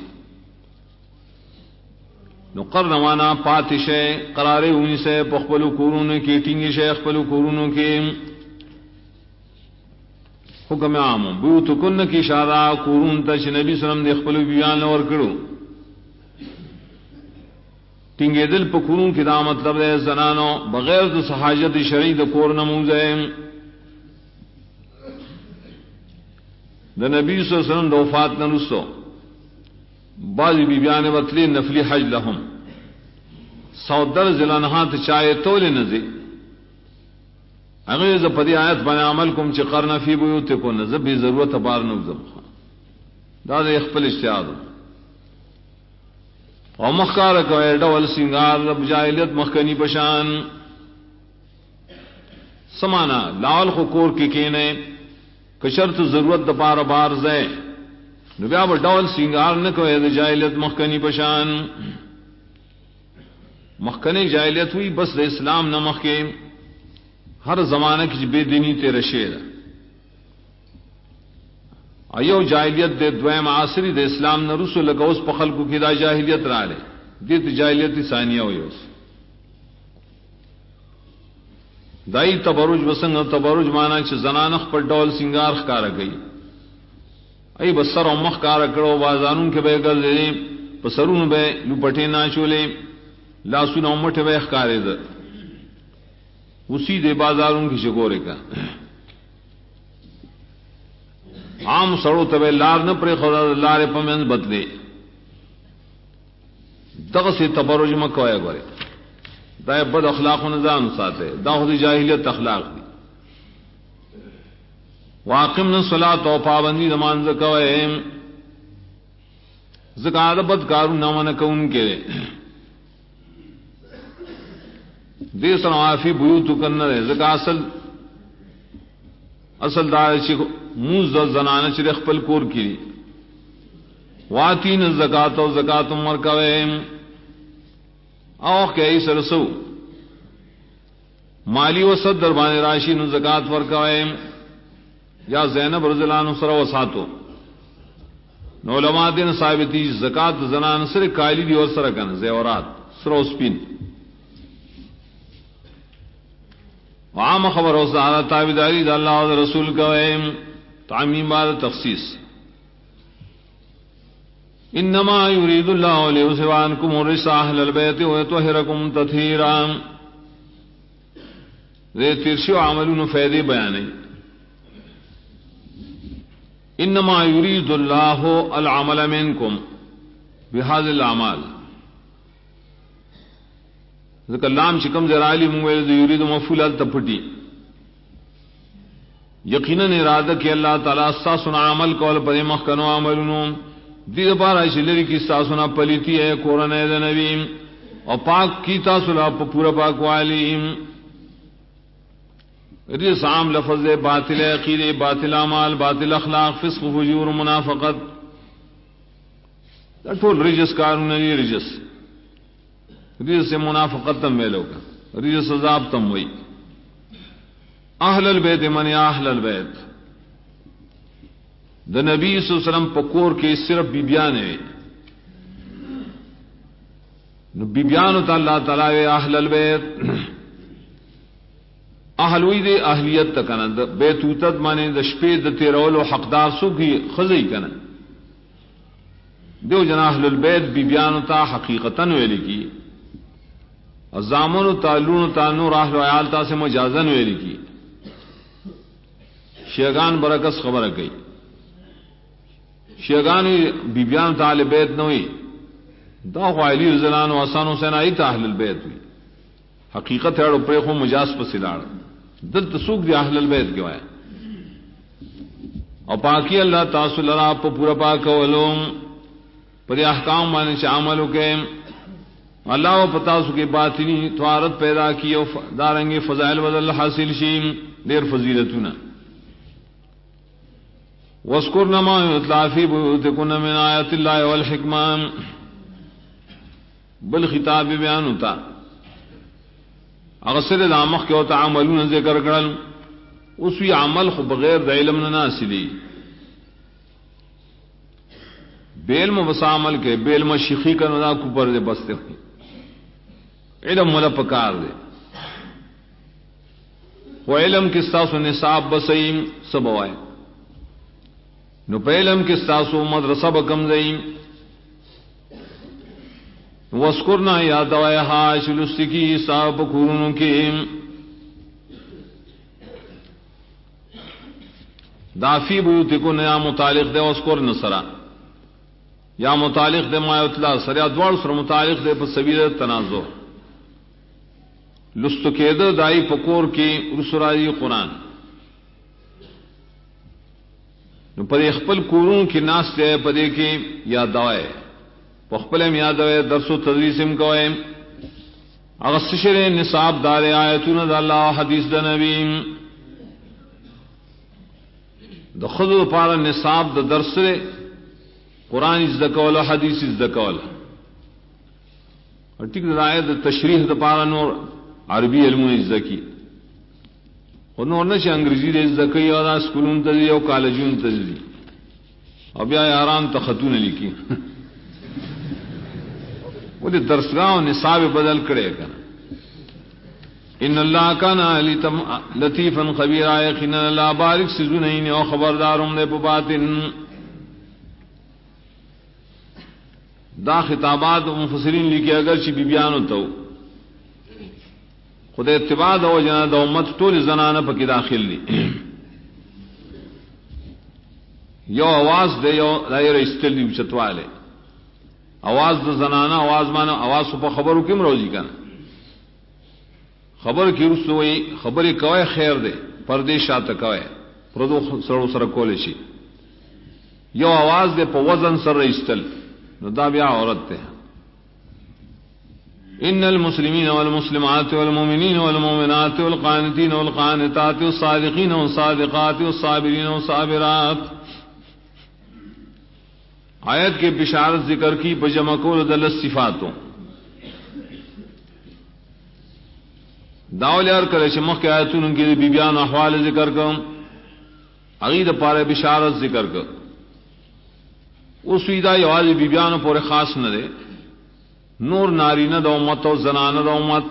نو قرن معنا پاتشه قرارې ونی سے په خپل کورونو کې ټینګي شیخ خپل کورونو کې حکم عام بوت کن کی اشاره کورون ته چې نبی صلی الله علیه وسلم د خپل بیان ور کړو ټینګې دل په کورون کې دا مطلب ده زنانو بغیر د حاجت شرعي د کور نه موزه د نبی صلی الله علیه وسلم د وفات نه وروسته بعضی بیبیان وتلی نفلی حج لهم سودر زلانها ته چای تول نه زی هغه ز په دې آیت باندې عمل کوم چې قرن فی بیوتکم نه زبې ضرورت بار نه وزم دا د خپل اجتهاد او مخکار کوي ډول سنگار رب جاهلیت مخکنی پشان سمانا لال خو کور کې کینه کشرت ضرورت د بار بار زې نو بیا به ډول سنگار نه کوي د جاهلیت مخکنی پشان مخکنی جاهلیت وی بس د اسلام نه مخکې ہر زمانہ کی بے دینی تے رشید ایو جاہلیت دے دویم عصری دے اسلام نہ رسول لگوس پخل کو کی دا جاہلیت را لے دیت جاہلیت ثانیہ ہوئیوس دائی تبرج وسنگ تبرج مانا چھ زنانخ پر ڈول سنگار خکارا گئی ای بسر او مخ کارا کرو بازانون کے بے گل دے پسرون بے لپٹے ناچولے لاسون او مٹھ بے خکارے دے اسی دے بازاروں کی شگورے کا عام سڑو تبے لار نہ پرے خدا لارے پمن بدلے دغ سے تبرج مکوئے گورے دا بد اخلاق و نظام ساتے دا خود جاہلیت اخلاق دی واقمنا الصلاۃ و پابندی نماز کوئے زکات بد کارو نہ من کون کے دے سنوافی بیوت کن رہے زکا اصل دار چی موز زنانہ چی خپل کور کی واتین الزکات و زکات مرکوے او کہ سرسو مالی و صد دربان راشی نو زکات ورکوے یا زینب رضی اللہ عنہ سر وساتو نو علماء دین ثابتی زکات زنان سر کالی دی اور سر کن زیورات سر اسپین وعام خبر ہو سارا تابعداری دا اللہ و رسول کا تعمیم بعد تخصیص انما یرید اللہ لیذهب عنکم الرجس اہل البیت ویطہرکم تطہیرا یہ ترشی عملون فیدے بیانے انما یرید اللہ العمل منکم بهذه الاعمال ذکر لام چکم ذرا علی مویل یرید مفعول التفتی یقیناً ارادہ کہ اللہ تعالیٰ ساسنا عمل کول پر مخکنو عملونو دید پارا شلری کی ساسنا پلیتی ہے قرآن نبیم اور پاک کی تاسلا پورا پاک والیم رجس عام لفظ باطل عقید باطل اعمال باطل اخلاق فسق فجور منافقت ٹول رجس کارون رجس رجس سے منافقت تم میں لوگ رجس عذاب تم ہوئی اہل البیت من یا اہل البیت دا نبی صلی اللہ علیہ وسلم پکور کے صرف بیبیان ہے بیبیان تا اللہ تعالیٰ اہل البیت اہلوی دے اہلیت تکنا دا بیتوتت مانے دا شپے دا تیرولو حقدار سو کی خزی کنا دیو جنا اہل البیت بیبیان تا حقیقتاً ویلی کی ازامن تا لون تا نور اہل عیال تا سے مجازن ویلی کی شیعگان برکس خبر کئی شیعگان بیبیان تا اہل بیت نوئی دا غائلی رضلان و حسان حسین آئی تا اہل البیت ہوئی حقیقت ہے روپے خو مجاز پسیلاڑ دل تسوک دی اہل البیت کیوں ہے اور پاکی اللہ تعالی آپ پورا پاک علوم پر احکام مانے سے عملوں کے اللہ و پتا سکے باطنی طہارت پیدا کی دارنگے فضائل بدل حاصل شیم دیر فضیلتنا وَاذْكُرْنَ مَا يُتْلَىٰ فِي بُيُوتِكُنَّ مِنْ آيَاتِ اللَّهِ وَالْحِكْمَةِ بالخطاب بیان ہوتا اغسل دامخ کے ہوتا عملون ذکر کرل اس وی عمل خو بغیر دا علم ناسلی بیلم بسا عمل کے بیلم شیخی کا ندا کپر دے بستے ہوئی علم ملا پکار دے وہ علم کس تاسو نصاب بسئیم سب ہوئے نو پہ علم کس تاسو مدرسہ بکم دئیم وَاسْكُرْنَا یاد وَيَحَا شلسکی صاحب کورنوں کی دافی بیوتکن یا متعلق دے وَاسْكُرْنَ سرا یا متعلق دے ما اطلاع سر یا دوار سر متعلق دے پر سبیل تنازع لستکید دائی پکور کی رسرائی قرآن پر اخپل کورون کی ناس دے پدے کی یاد دوائے پخپلم یاد ہوئے درس و تدریسم کوئے اغسشر نصاب دار آیتون دا اللہ حدیث دا نبیم دا خود دا پارا نصاب دا درس دے قرآن از دا کولا حدیث از دا کولا اور ٹک دا آیت دا تشریح دا پارا نور عربی علمون از دا کی اور نور نشی انگریزی دا از دا کی اور اسکولون تزی اور کالجون تزی اب یا یاران تخطون لکی وہ درسگاہ نصاب بدل کرے گا ان اللہ کان لطیفا خبیرا یقینا اللہ بارک سزنین او خبردارم دے باطن دا خطابات مفسرین لکھے اگرچہ بیبیان ہوتا ہو خود اتباع دو جنا دا امت طول زنانہ پکی داخل لی یو آواز دے یو دائر استل دی اچتوالے آواز دا زنانہ آواز مانا آواز سپا خبرو کم روزی کنا خبر کی رس ہوئی خبری کوئے خیر دے پردے شاعت کوئے پردو سرو سر کولے شی یو آواز دے پا وزن سر استل نو دا بیا عورت تے ان المسلمین والمسلمات والمؤمنین والمؤمنات والقانتین والقانتات والصادقین والصادقات والصابرین والصابرات آیت کے بشارت ذکر کی بجمع کو دل صفاتوں داول یار کرے چمخ کے آیتون ان کی بیبیان احوال ذکر کر عقید پارے بشارت ذکر کر اس ویدہ یواز بیبیان پورے خاص نہ دے نور نارینہ دا امت و زنانہ دا امت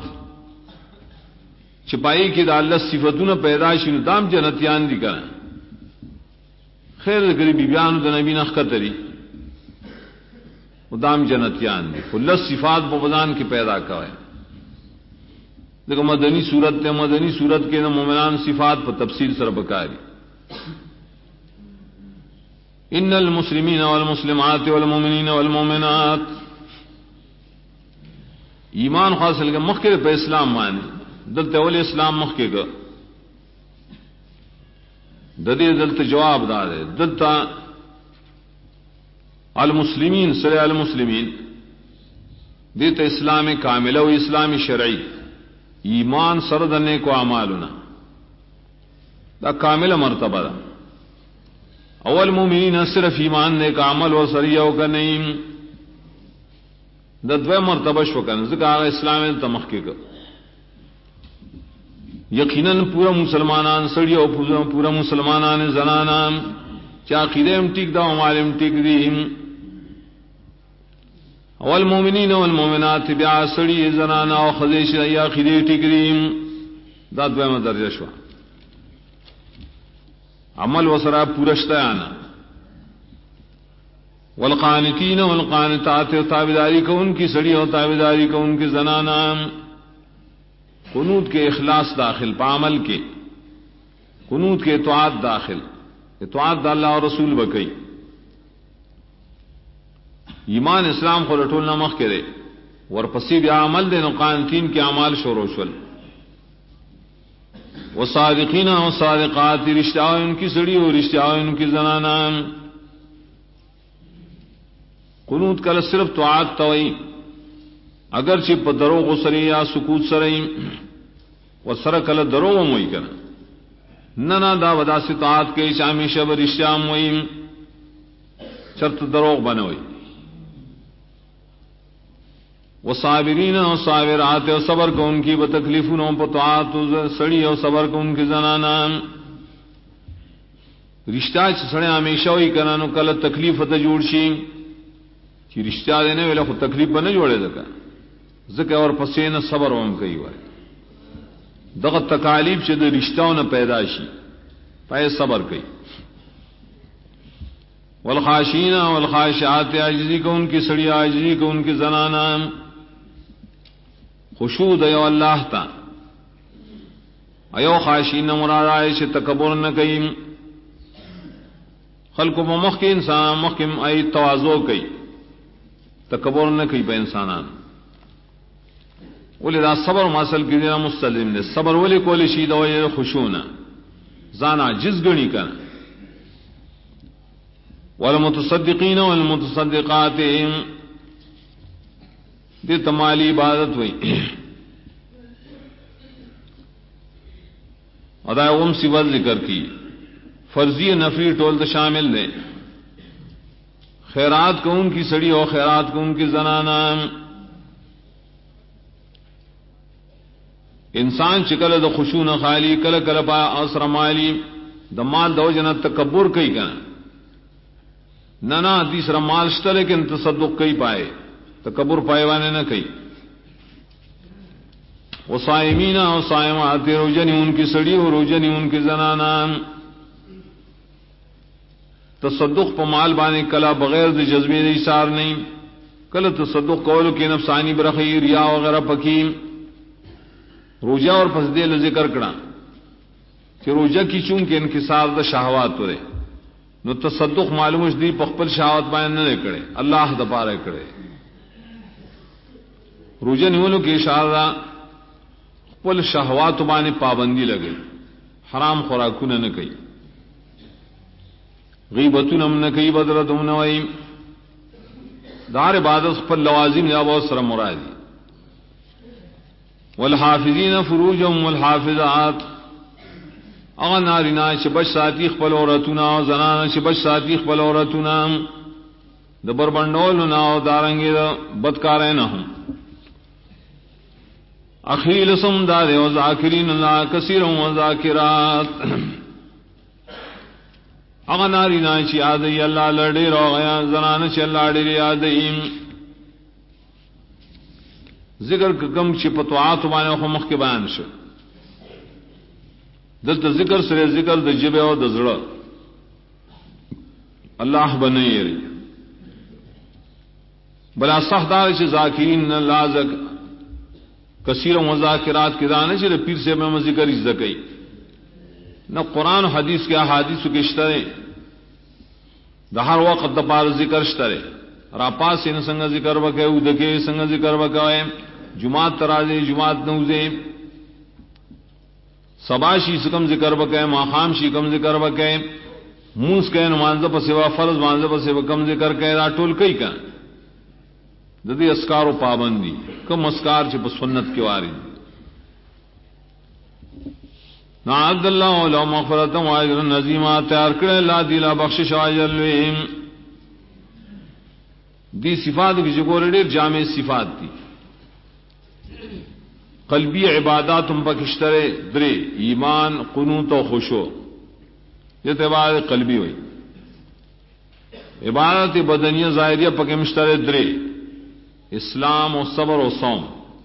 چپائی کی دا اللہ صفتون پیدائشی ندام جنتیان دی کریں خیر ذکری بیبیان دا نبی نخکتری دام جنتیان دی کل صفات بغدان کی پیدا کرے دیکھو مدنی صورت تے مدنی صورت کے مومنان صفات پر تفصیل سر بکاری ان المسلمین والمسلمات والمؤمنین والمؤمنات ایمان حاصل کے مخکر پہ اسلام مانے دلتے اولی اسلام مخکر کا ددے دلت جواب دار دلتا المسلمین سر المسلمین دیت اسلام کامل و اسلام شرعی ایمان سردنے کو اعمالنا دا کامل مرتبہ دا اول مومنین صرف ایمان نے کا عمل و سریعو کا نہیں دا دوے مرتبہ شوکن ذکر آگا اسلام تمخی کا یقیناً پورا مسلمانان سڑیو پورا مسلمانان زنانان چا قیدیم ٹک دا ومالیم ٹک دیم والمؤمنین والمؤمنات بیا سڑی زنانا و خزیش یا قیدی ٹک دیم دا دوے درجہ شوا عمل و سرا پورشتا آنا والقانتین والقانتات تابداری کو ان کی سڑی و تابداری کو ان کی زنانا قنوت کے اخلاص داخل پامل کے قنوت کے اطاعت داخل اطاعت دا اللہ اور رسول بکئی ایمان اسلام کو رٹول نمخ کرے ورپسی بیا عمل دے قانتین کے اعمال شروع شول والصادقین والصادقات رشتہ ان کی سڑی و رشتہ ان کی زنانا قنوت کل صرف طاعت توئی اگرچہ دروغ سری یا سکوت سرئی و سر کل دروغ موئی کنا ننا دا ودا سے طاعت کے شامی شب رشتہ موئی شرط دروغ بنوئی وصابرین و صابرات و صبر کو ان کی بتکلیفوں پر طاعت سڑی اور صبر کو ان کی زنانا رشتہ سڑے ہمیشہ ہوئی کنا نو کل تکلیف تے جوڑ شی چی رشتہ دینے ویلے خود تکلیف بنے جوڑے دکا ذکر اور پسین صبر وم کئی ہوئے دغت تکالیف سے دے رشتہ نہ پیداشی پائے صبر کئی والخاشین والخاشعات عاجزی کو ان کی سڑی عاجزی کو ان کی زنانا خشوع دیو اللہ تا ایو خاشین مراد آئے سے تکبر نہ کئی خلق و مخ کے انسان مخم ای تواضع کئی تکبر نہ کئی پہ انسانان ولی دا صبر ماسل کی دینا مستلزم دے صبر ولی کولی شید ہوئے خشونا زانا جز گنی کنا والمتصدقین والمتصدقات دی تمالی عبادت ہوئی ادائے صفت ذکر کی فرضی نفلی ٹول شامل دے خیرات کو ان کی سڑی ہو خیرات کو ان کی زنانا انسان چکل د خشوع نہ خالی کل کل پا اسر مالی د مال دو جنت تکبر کئی کنا ننا تیسرا مال شتا لیکن تصدق کئی پائے تکبر پائے وانے نہ کئی وصائمین و صائمات روجنی ان کی سڑی و روجنی ان کی زنانا تصدق پا مال بانے کلا بغیر د جذبے د اشار نہیں کل تصدق قولو کے نفسانی برخی ریا وغیرہ پکیم روجہ اور پسدیل ذکر کرنا کہ روجہ کی چونکہ انکسار دا شہوات رہے نو تصدق معلوم دی پخپل شہوات بائن نہ کرے اللہ دا پارے کرے روجہ نیولو کے اشارہ پل شہوات بانے پابندی لگے حرام خوراکون نہ کئی غیبتون ہم نہ کئی بدرتم نوئی دار عبادت پل لوازم یا بہت سر مرادی والحافظین فروجهم والحافظات اغا نارینا چھ بچ ساتی خپل عورتنا و زنانا چھ بچ ساتی خپل عورتنا دبر بندولنا و دارنگی دا بدکارین ہم اخیل سم دارے و ذاکرین اللہ کثیر و ذاکرات اغا نارینا چھ آدھئی اللہ لڑی رو غیا زنانا چھ اللہ لڑی آدھئیم ذکر کم چی پتوعات بانے خو مخ کے بیان شو دلتا ذکر سرے ذکر دا جبے و دا زڑا اللہ بنائی رہی بلا سخدار چی ذاکرین اللہ کثیر و ذاکرات کی دانے چی پیر سے میں ذکر اس ذکئی نہ قرآن و حدیث کے احادیث کے اشترے دا ہر وقت دا پار ذکر اشترے راپاس سے سنگ ذکر بکے ادکے سنگ ذکر بکے جماعت ترازے جماعت نوزے سبا شی سکم ذکر بکے ماخام شی کم ذکر بکے مونس کے نماز پر سوا فرض مانز پر سوا کم ذکر کہ دا ټول کئی کا ددی اسکار و پابندی کم اسکار چھ سنت کی واری نعد اللہ لو مغفرتا و اجرا عظیما تیار کرے اللہ دیلا بخشش و اجر لویم دی صفات کی جگور ډیر جامع صفات دی قلبی عبادات ہم پکشترے درے ایمان قنوت و خشوع یہ تبار قلبی ہوئی عبادت بدنیہ ظاہریہ پکے مشترے درے اسلام و صبر و صوم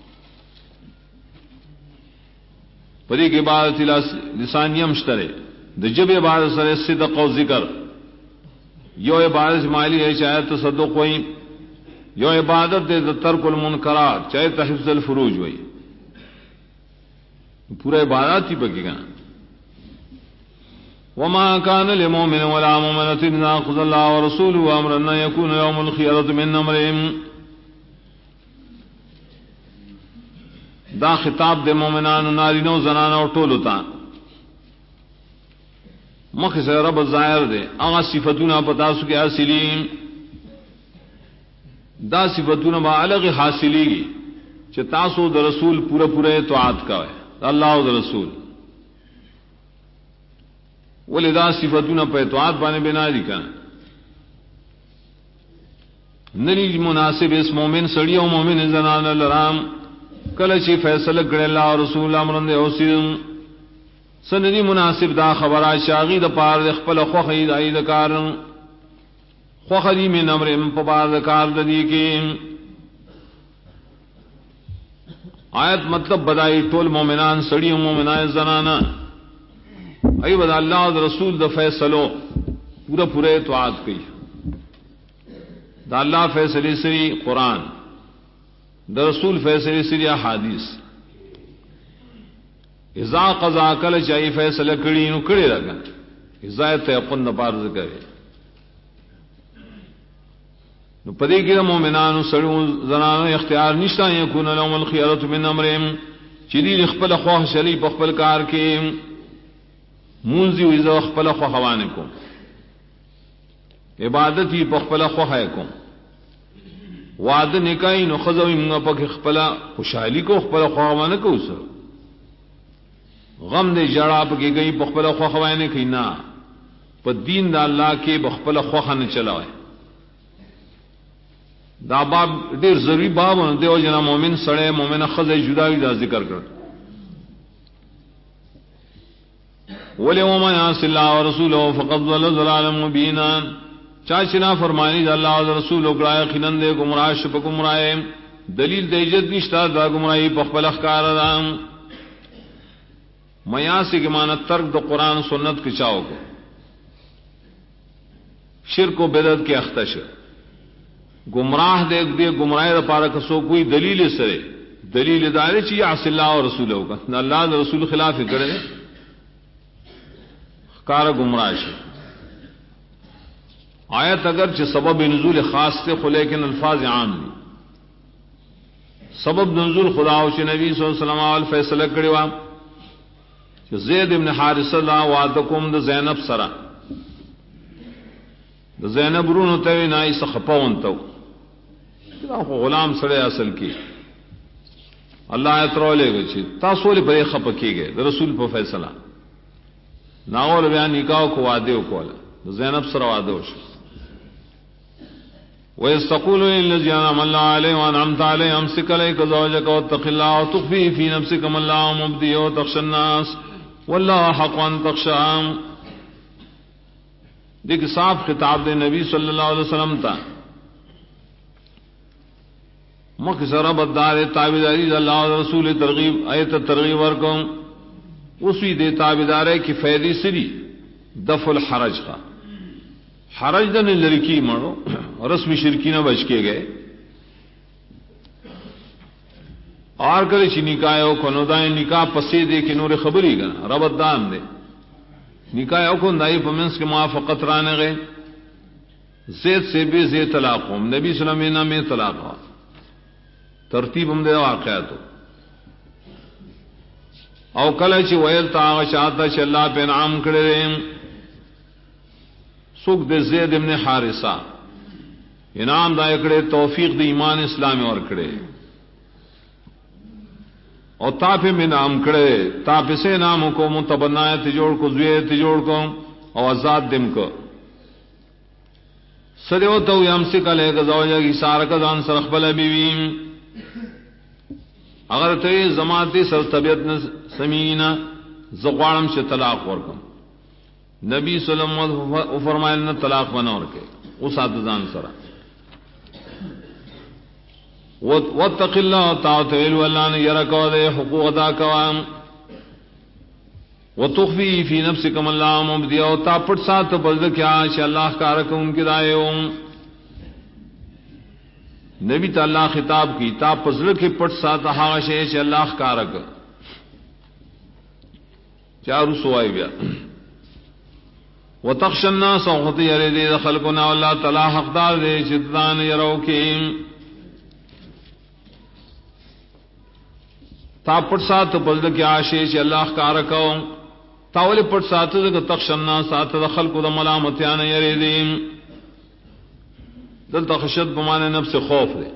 پری کی عبادت لسانیہ مشترے دجب عبادت سر صدق و ذکر یو عبادت مالی ہے چاہے تصدق ہوئی یو عبادت دے ترک المنکرات چاہے تحفظ الفروج ہوئی پورا عبادت ہی پکے گا وما كان لمؤمن ولا مؤمنة إذا قضى الله ورسوله أمرا أن يكون يوم الخيرة من أمرهم دا خطاب دے مومنان نارینو زنانو ټولو ته مخ سے رب ظاہر دے اغا صفتونه پتا سو کے حاصلین دا صفتونه با الگ حاصلی چې تاسو د رسول پورا اطاعت کوئ اللہ و رسول ولدا صفتونه په اطاعت باندې بنا دي کا نری مناسب اس مومن سړی او مومن زنان لرام کله چې فیصله کړي الله او رسول امر نه اوسیم سندی مناسب دا خبره شاغي د پاره خپل خوخی د اید کار خوخی من امر په پاره کار د دي کې آیت مطلب بدائی ټول مومنان سړی او مومنان زنانا ای بد اللہ اور رسول د فیصلو پورا اطاعت کی دا اللہ فیصلے سری قرآن دا رسول فیصلے سری احادیث اذا قضا کل چاہیے فیصلہ کڑی نو کڑے رکھا اذا تیقن نپارز کرے نو پدې کې مومنانو سړو زنانو اختیار نشته یکون لهم الخيارة من امرهم چې دې خپل خواہ شلی په خپل کار کې مونږ یو ځو خپل خوانه کوم عبادت یې په خپل خواه کوم وعده نکای نو خزوی موږ په خپل خوشحالي کو خپل خوانه کو سره غم دې جړه په کې گئی په خپل خوانه کینا په دین د الله کې په خپل خوانه چلاوي دا باب ډیر ضروری باب دی او جنا مومن سړی مومنه خزه جداوی دا ذکر کړ ولی وما یعص الله ورسوله فقد ضل ضلالا مبینا چاچنا فرمانی دا اللہ و رسول اکڑا یقینا دے گمراہ شپ گمراہ دلیل دے جد نشتا دا گمراہی پخپل اخکار دا میاسی کے معنی ترک دا قرآن سنت کی چاو کو شرک و بدعت کے اختش گمراہ دیکھ دے گمراہ دا پارا کسو کوئی دلیل سرے دلیل دارے چی یعص اللہ و رسول ہوگا نہ اللہ دا رسول خلاف کرے کار گمراہ شے آیت اگر چھ سبب نزول خاص سے خو لیکن الفاظ عام دی سبب نزول خدا و چھ نبی صلی اللہ علیہ وسلم آل فیصلہ کرے وام چھ زید ابن حارث اللہ وعدکم دا زینب سرا دا زینب رونو تاوی نائی سخپاون تاو غلام سڑے اصل کی اللہ آیت رو لے گا چھ تاسولی پر ایک خپ کی گئے دا رسول پر فیصلہ ناول بیان نکاو کو وعدے کو دا زینب سرا وعدے ہو شو وَيَسْتَقُولُ لِلَّذِينَ أَنْعَمَ اللَّهُ عَلَيْهِمْ وَأَنْعَمْتَ عَلَيْهِمْ أَمْسِكْ عَلَيْكَ زَوْجَكَ وَاتَّقِ اللَّهَ وَتُخْفِي فِي نَفْسِكَ مَا اللَّهُ مُبْدِيهِ وَتَخْشَى النَّاسَ وَاللَّهُ أَحَقُّ أَنْ تَخْشَاهُ دیکھ صاف خطاب دے نبی صلی اللہ علیہ وسلم تا مخصر بدار تابعداری اللہ و رسول ترغیب ایت ترغیب ورکم اسی دے تابعدار کی فیدی سری دفع الحرج کا حرج دن لڑکی مڑو رسم شرکی نہ بچ کے گئے اور کرے چی نکاح کو نودائیں نکاح پسے دے کے نور خبری گنا ربط دان دے نکاح کو دائی پمنس کے موافقت رانے گئے زید سے بے زید طلاق ہوں نبی صلی اللہ علیہ وسلم میں طلاق ہوا ترتیب ہم دے واقعات ہو او کله چې ویل تا شاته چې الله په انعام کړی سوق د زید ابن حارثه انعام دا کړی توفیق د ایمان اسلام اور کړی او تا په انعام کړی تا په سه نام کو متبنا ته جوړ کو زوی ته جوړ کو او آزاد دم کو سدیو تو یمسک علیک زوجہ کی سارک ځان سره خپل بیوی اگر ته زماتی سر طبیعت نه سمینا زغوالم سے طلاق ورکم نبی صلی اللہ علیہ وسلم فرمائل نہ طلاق بنا ورکے اس ځان سره واتق الله تعالی والله نے يرکو دے حقوق ادا کوام وتخفي في نفسك ما الله مبدي او تا پټ سات په کیا چې الله کار کوم کی دایو نبی تعالی خطاب کی تا پزړه کې پټ سات هغه شی چې الله کار کوي چارو سوای بیا وتخشى الناس وغطي يريد خلقنا والله تعالی حقدار دے چې دان يرو کې تا پټ سات پزړه کې آشی چې الله کار کوي تاول پټ ساتو د تخشنا سات د خلقو د ملامتیان یریدین دلته خشد په معنی نفس خوف دی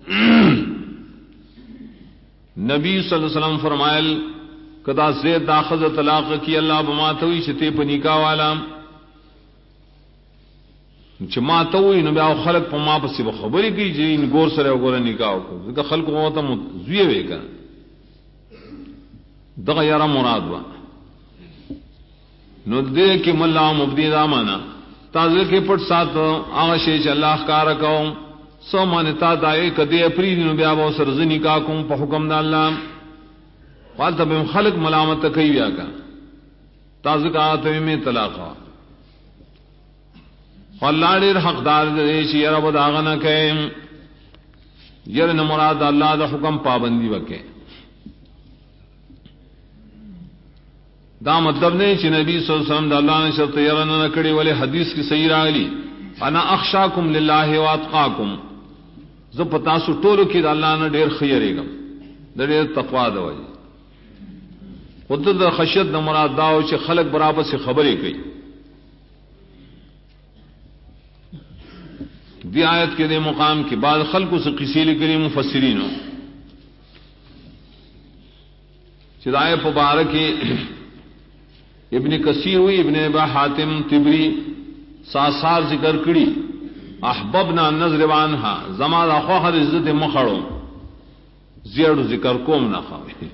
نبی صلی الله علیه وسلم فرمایل کدا زید داخذ طلاق کی الله بما توي شته په نکاح والا چې ما توي نو بیا خلق په ما پسې خبرې کوي چې ګور سره وګوره نکاح وکړه ځکه خلق وو ته زوی وې کړه دغه یاره مراد و نو دې کې مولا مبدی دا معنا تاسو کې پټ سات هغه شی چې الله کار کوم سو مانتا دای کدی اپری نو بیا و سر زنی کا کوم په حکم د الله قال تب خلق ملامت کوي بیا کا تاسو کا ته می طلاق الله دې حقدار دې چې رب داغه نه کوي ير نه مراد الله د حکم پابندي وکړي دا مطلب نہیں چې نبی صلی الله علیه وسلم د الله نه شرط یې نه کړی ولې حدیث کې صحیح راغلی انا اخشاکم لله واتقاکم زه پتا سو ټولو کې د الله نه ډیر خیریږم د ډیر تقوا د وایي خود د خشیت د مراد دا او چې خلق برابر سے خبرې کوي دی آیت کې د مقام کې بعد خلقو سے قصې لري مفسرینو چې د آیت مبارک ابن کثیر ہوئی ابن ابا حاتم تبری ساسار ذکر کړي احببنا نظر وانها زما د خوخه عزت مخړو زیړو ذکر کوم نه خوي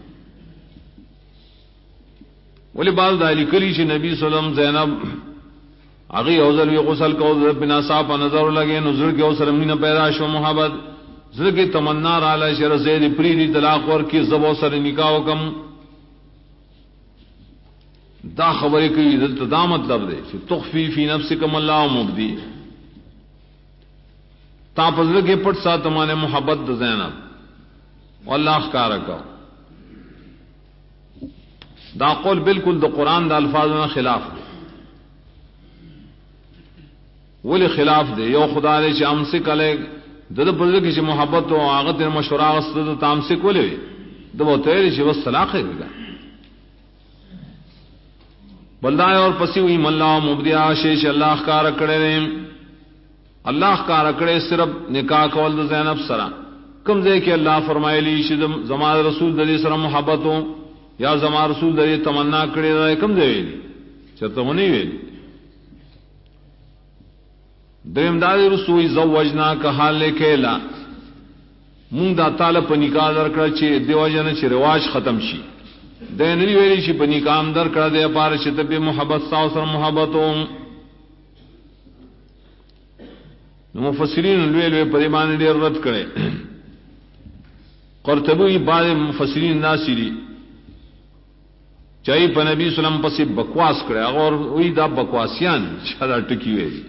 ولی بعض د لیکلي چې نبی صلی الله علیه وسلم زینب هغه اوزل وی غسل کو بنا صاحب نظر لګي نظر کې اوسره مینه پیدا شو محبت زړه کې تمنا را لاله شر زید پری طلاق ور کې زبو سره نکاح وکم دا خبرې کوي دلته دا مطلب دی چې تخفي فی نفسک ما الله مبدی تا پزړه کې پټ سات معنی محبت د زینب والله ښکارا کو دا قول بالکل د قران د الفاظونو خلاف دی ولی خلاف دی یو خدای چې امسک علی د پزړه کې چې محبت او هغه د مشوره واستو تامسک ولې د وته چې وس طلاق دی بلدائے اور پسی ہوئی ملا مبدیا شیش اللہ کار کڑے اللہ کار کڑے صرف نکاح کول د زینب سرا کم دے کہ اللہ فرمائے لی شدم زمان رسول دلی سرا محبت ہو یا زمان رسول دلی تمنا کڑے رہے کم دے ویلی چرتا ہونی ویلی درم دادی رسوئی زوجنا کا حال لے کھیلا مونگ دا طالب نکاح در کر چی دیو جن چی رواج ختم شی دینری ویلی شي پنی کام در کړه دې پاره چې ته به محبت ساو سره محبتوم نو مفسرین لوی لوی په باندې ډېر رد کړي قرطبی بعض مفسرین ناصری چای په نبی سلام پسې بکواس کړي اور وی دا بکواسیان شاده ټکی وی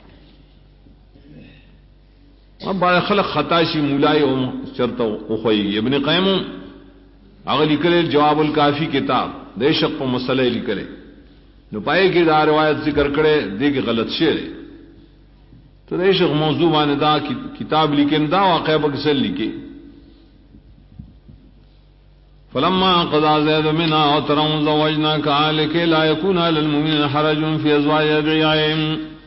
او باندې خلق خطا شي مولای او چرته او خوې ابن قیم هغه لیکل جواب الکافی کتاب د شق په مسله لیکل نو پای کې دا روایت ذکر کړي دې کې غلط شعر تو د شق موضوع باندې دا کتاب لیکن دا واقعه په کیسه لیکي فلما قضى زيد منها وطرا زوجناكها لكي لا يكون على المؤمنين حرج في ازواج ادعيائهم.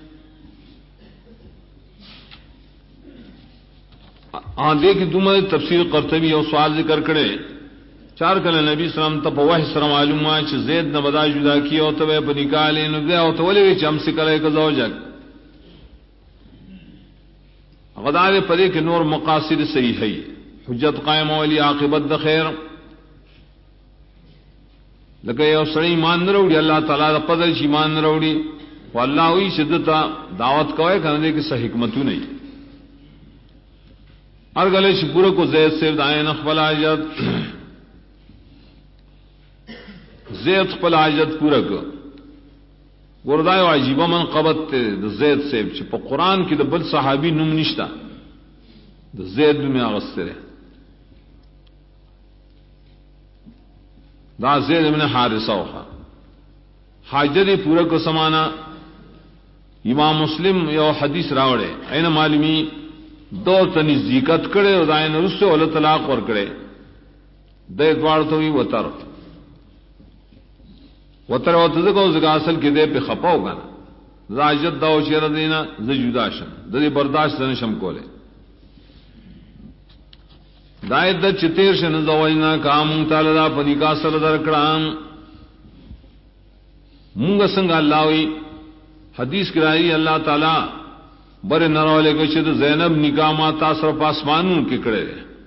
دیکھ تمہیں تفسیر قرطبی اور سوال ذکر کرے چار کل نبی سلام تب وحی سر معلوم چ زید نہ بدا جدا کیا او تو په نکاح لین دیا او تو ولې چې هم سکره ک زوجک غدار پدې کې نور مقاصد صحیح ہے حجت قائم اولی عاقبت د خیر لکه یو سړی ایمان نه وروړي الله تعالی د پدې چې ایمان نه وروړي والله وی شدت دعوت کوي کنه کې صحیح حکمتو نه اور گلے شپورہ کو زید سے دائیں خپل حاجت زید خپل حاجت پورا کو ګوردای عجیب من قبط د زید سے چې په قران کې د بل صحابي نوم نشتا د زید نوم اغستره دا زید ابن حارثه وها حاجت پورا کو سمانا امام مسلم یو حدیث راوړې عین معلومی دو تنزیکت کرے اور دائن رسے والا طلاق اور کرے دے اتوار تو ہی وطر کو زکا اصل کے دے پہ خپا ہوگا نا راجت دا شیر دینا زجدا شم دے برداشت دن شم کولے دائت دا چتیر شن زوجنا کام تعالی دا پنی کا سر در کرام مونگا سنگ اللہ ہوئی حدیث کرائی اللہ تعالی بڑے نرولے کو شد زینب نکاح ما تاثر پاسمانوں کے کڑے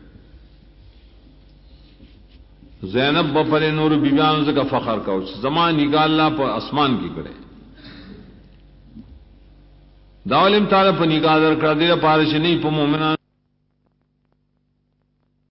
زینب بپرے نور بیبیان سے کا فخر کا زمان نکاح اللہ پر اسمان کی کڑے داولم تعالی پر نکاح در کر دے پارش نہیں پر مومنان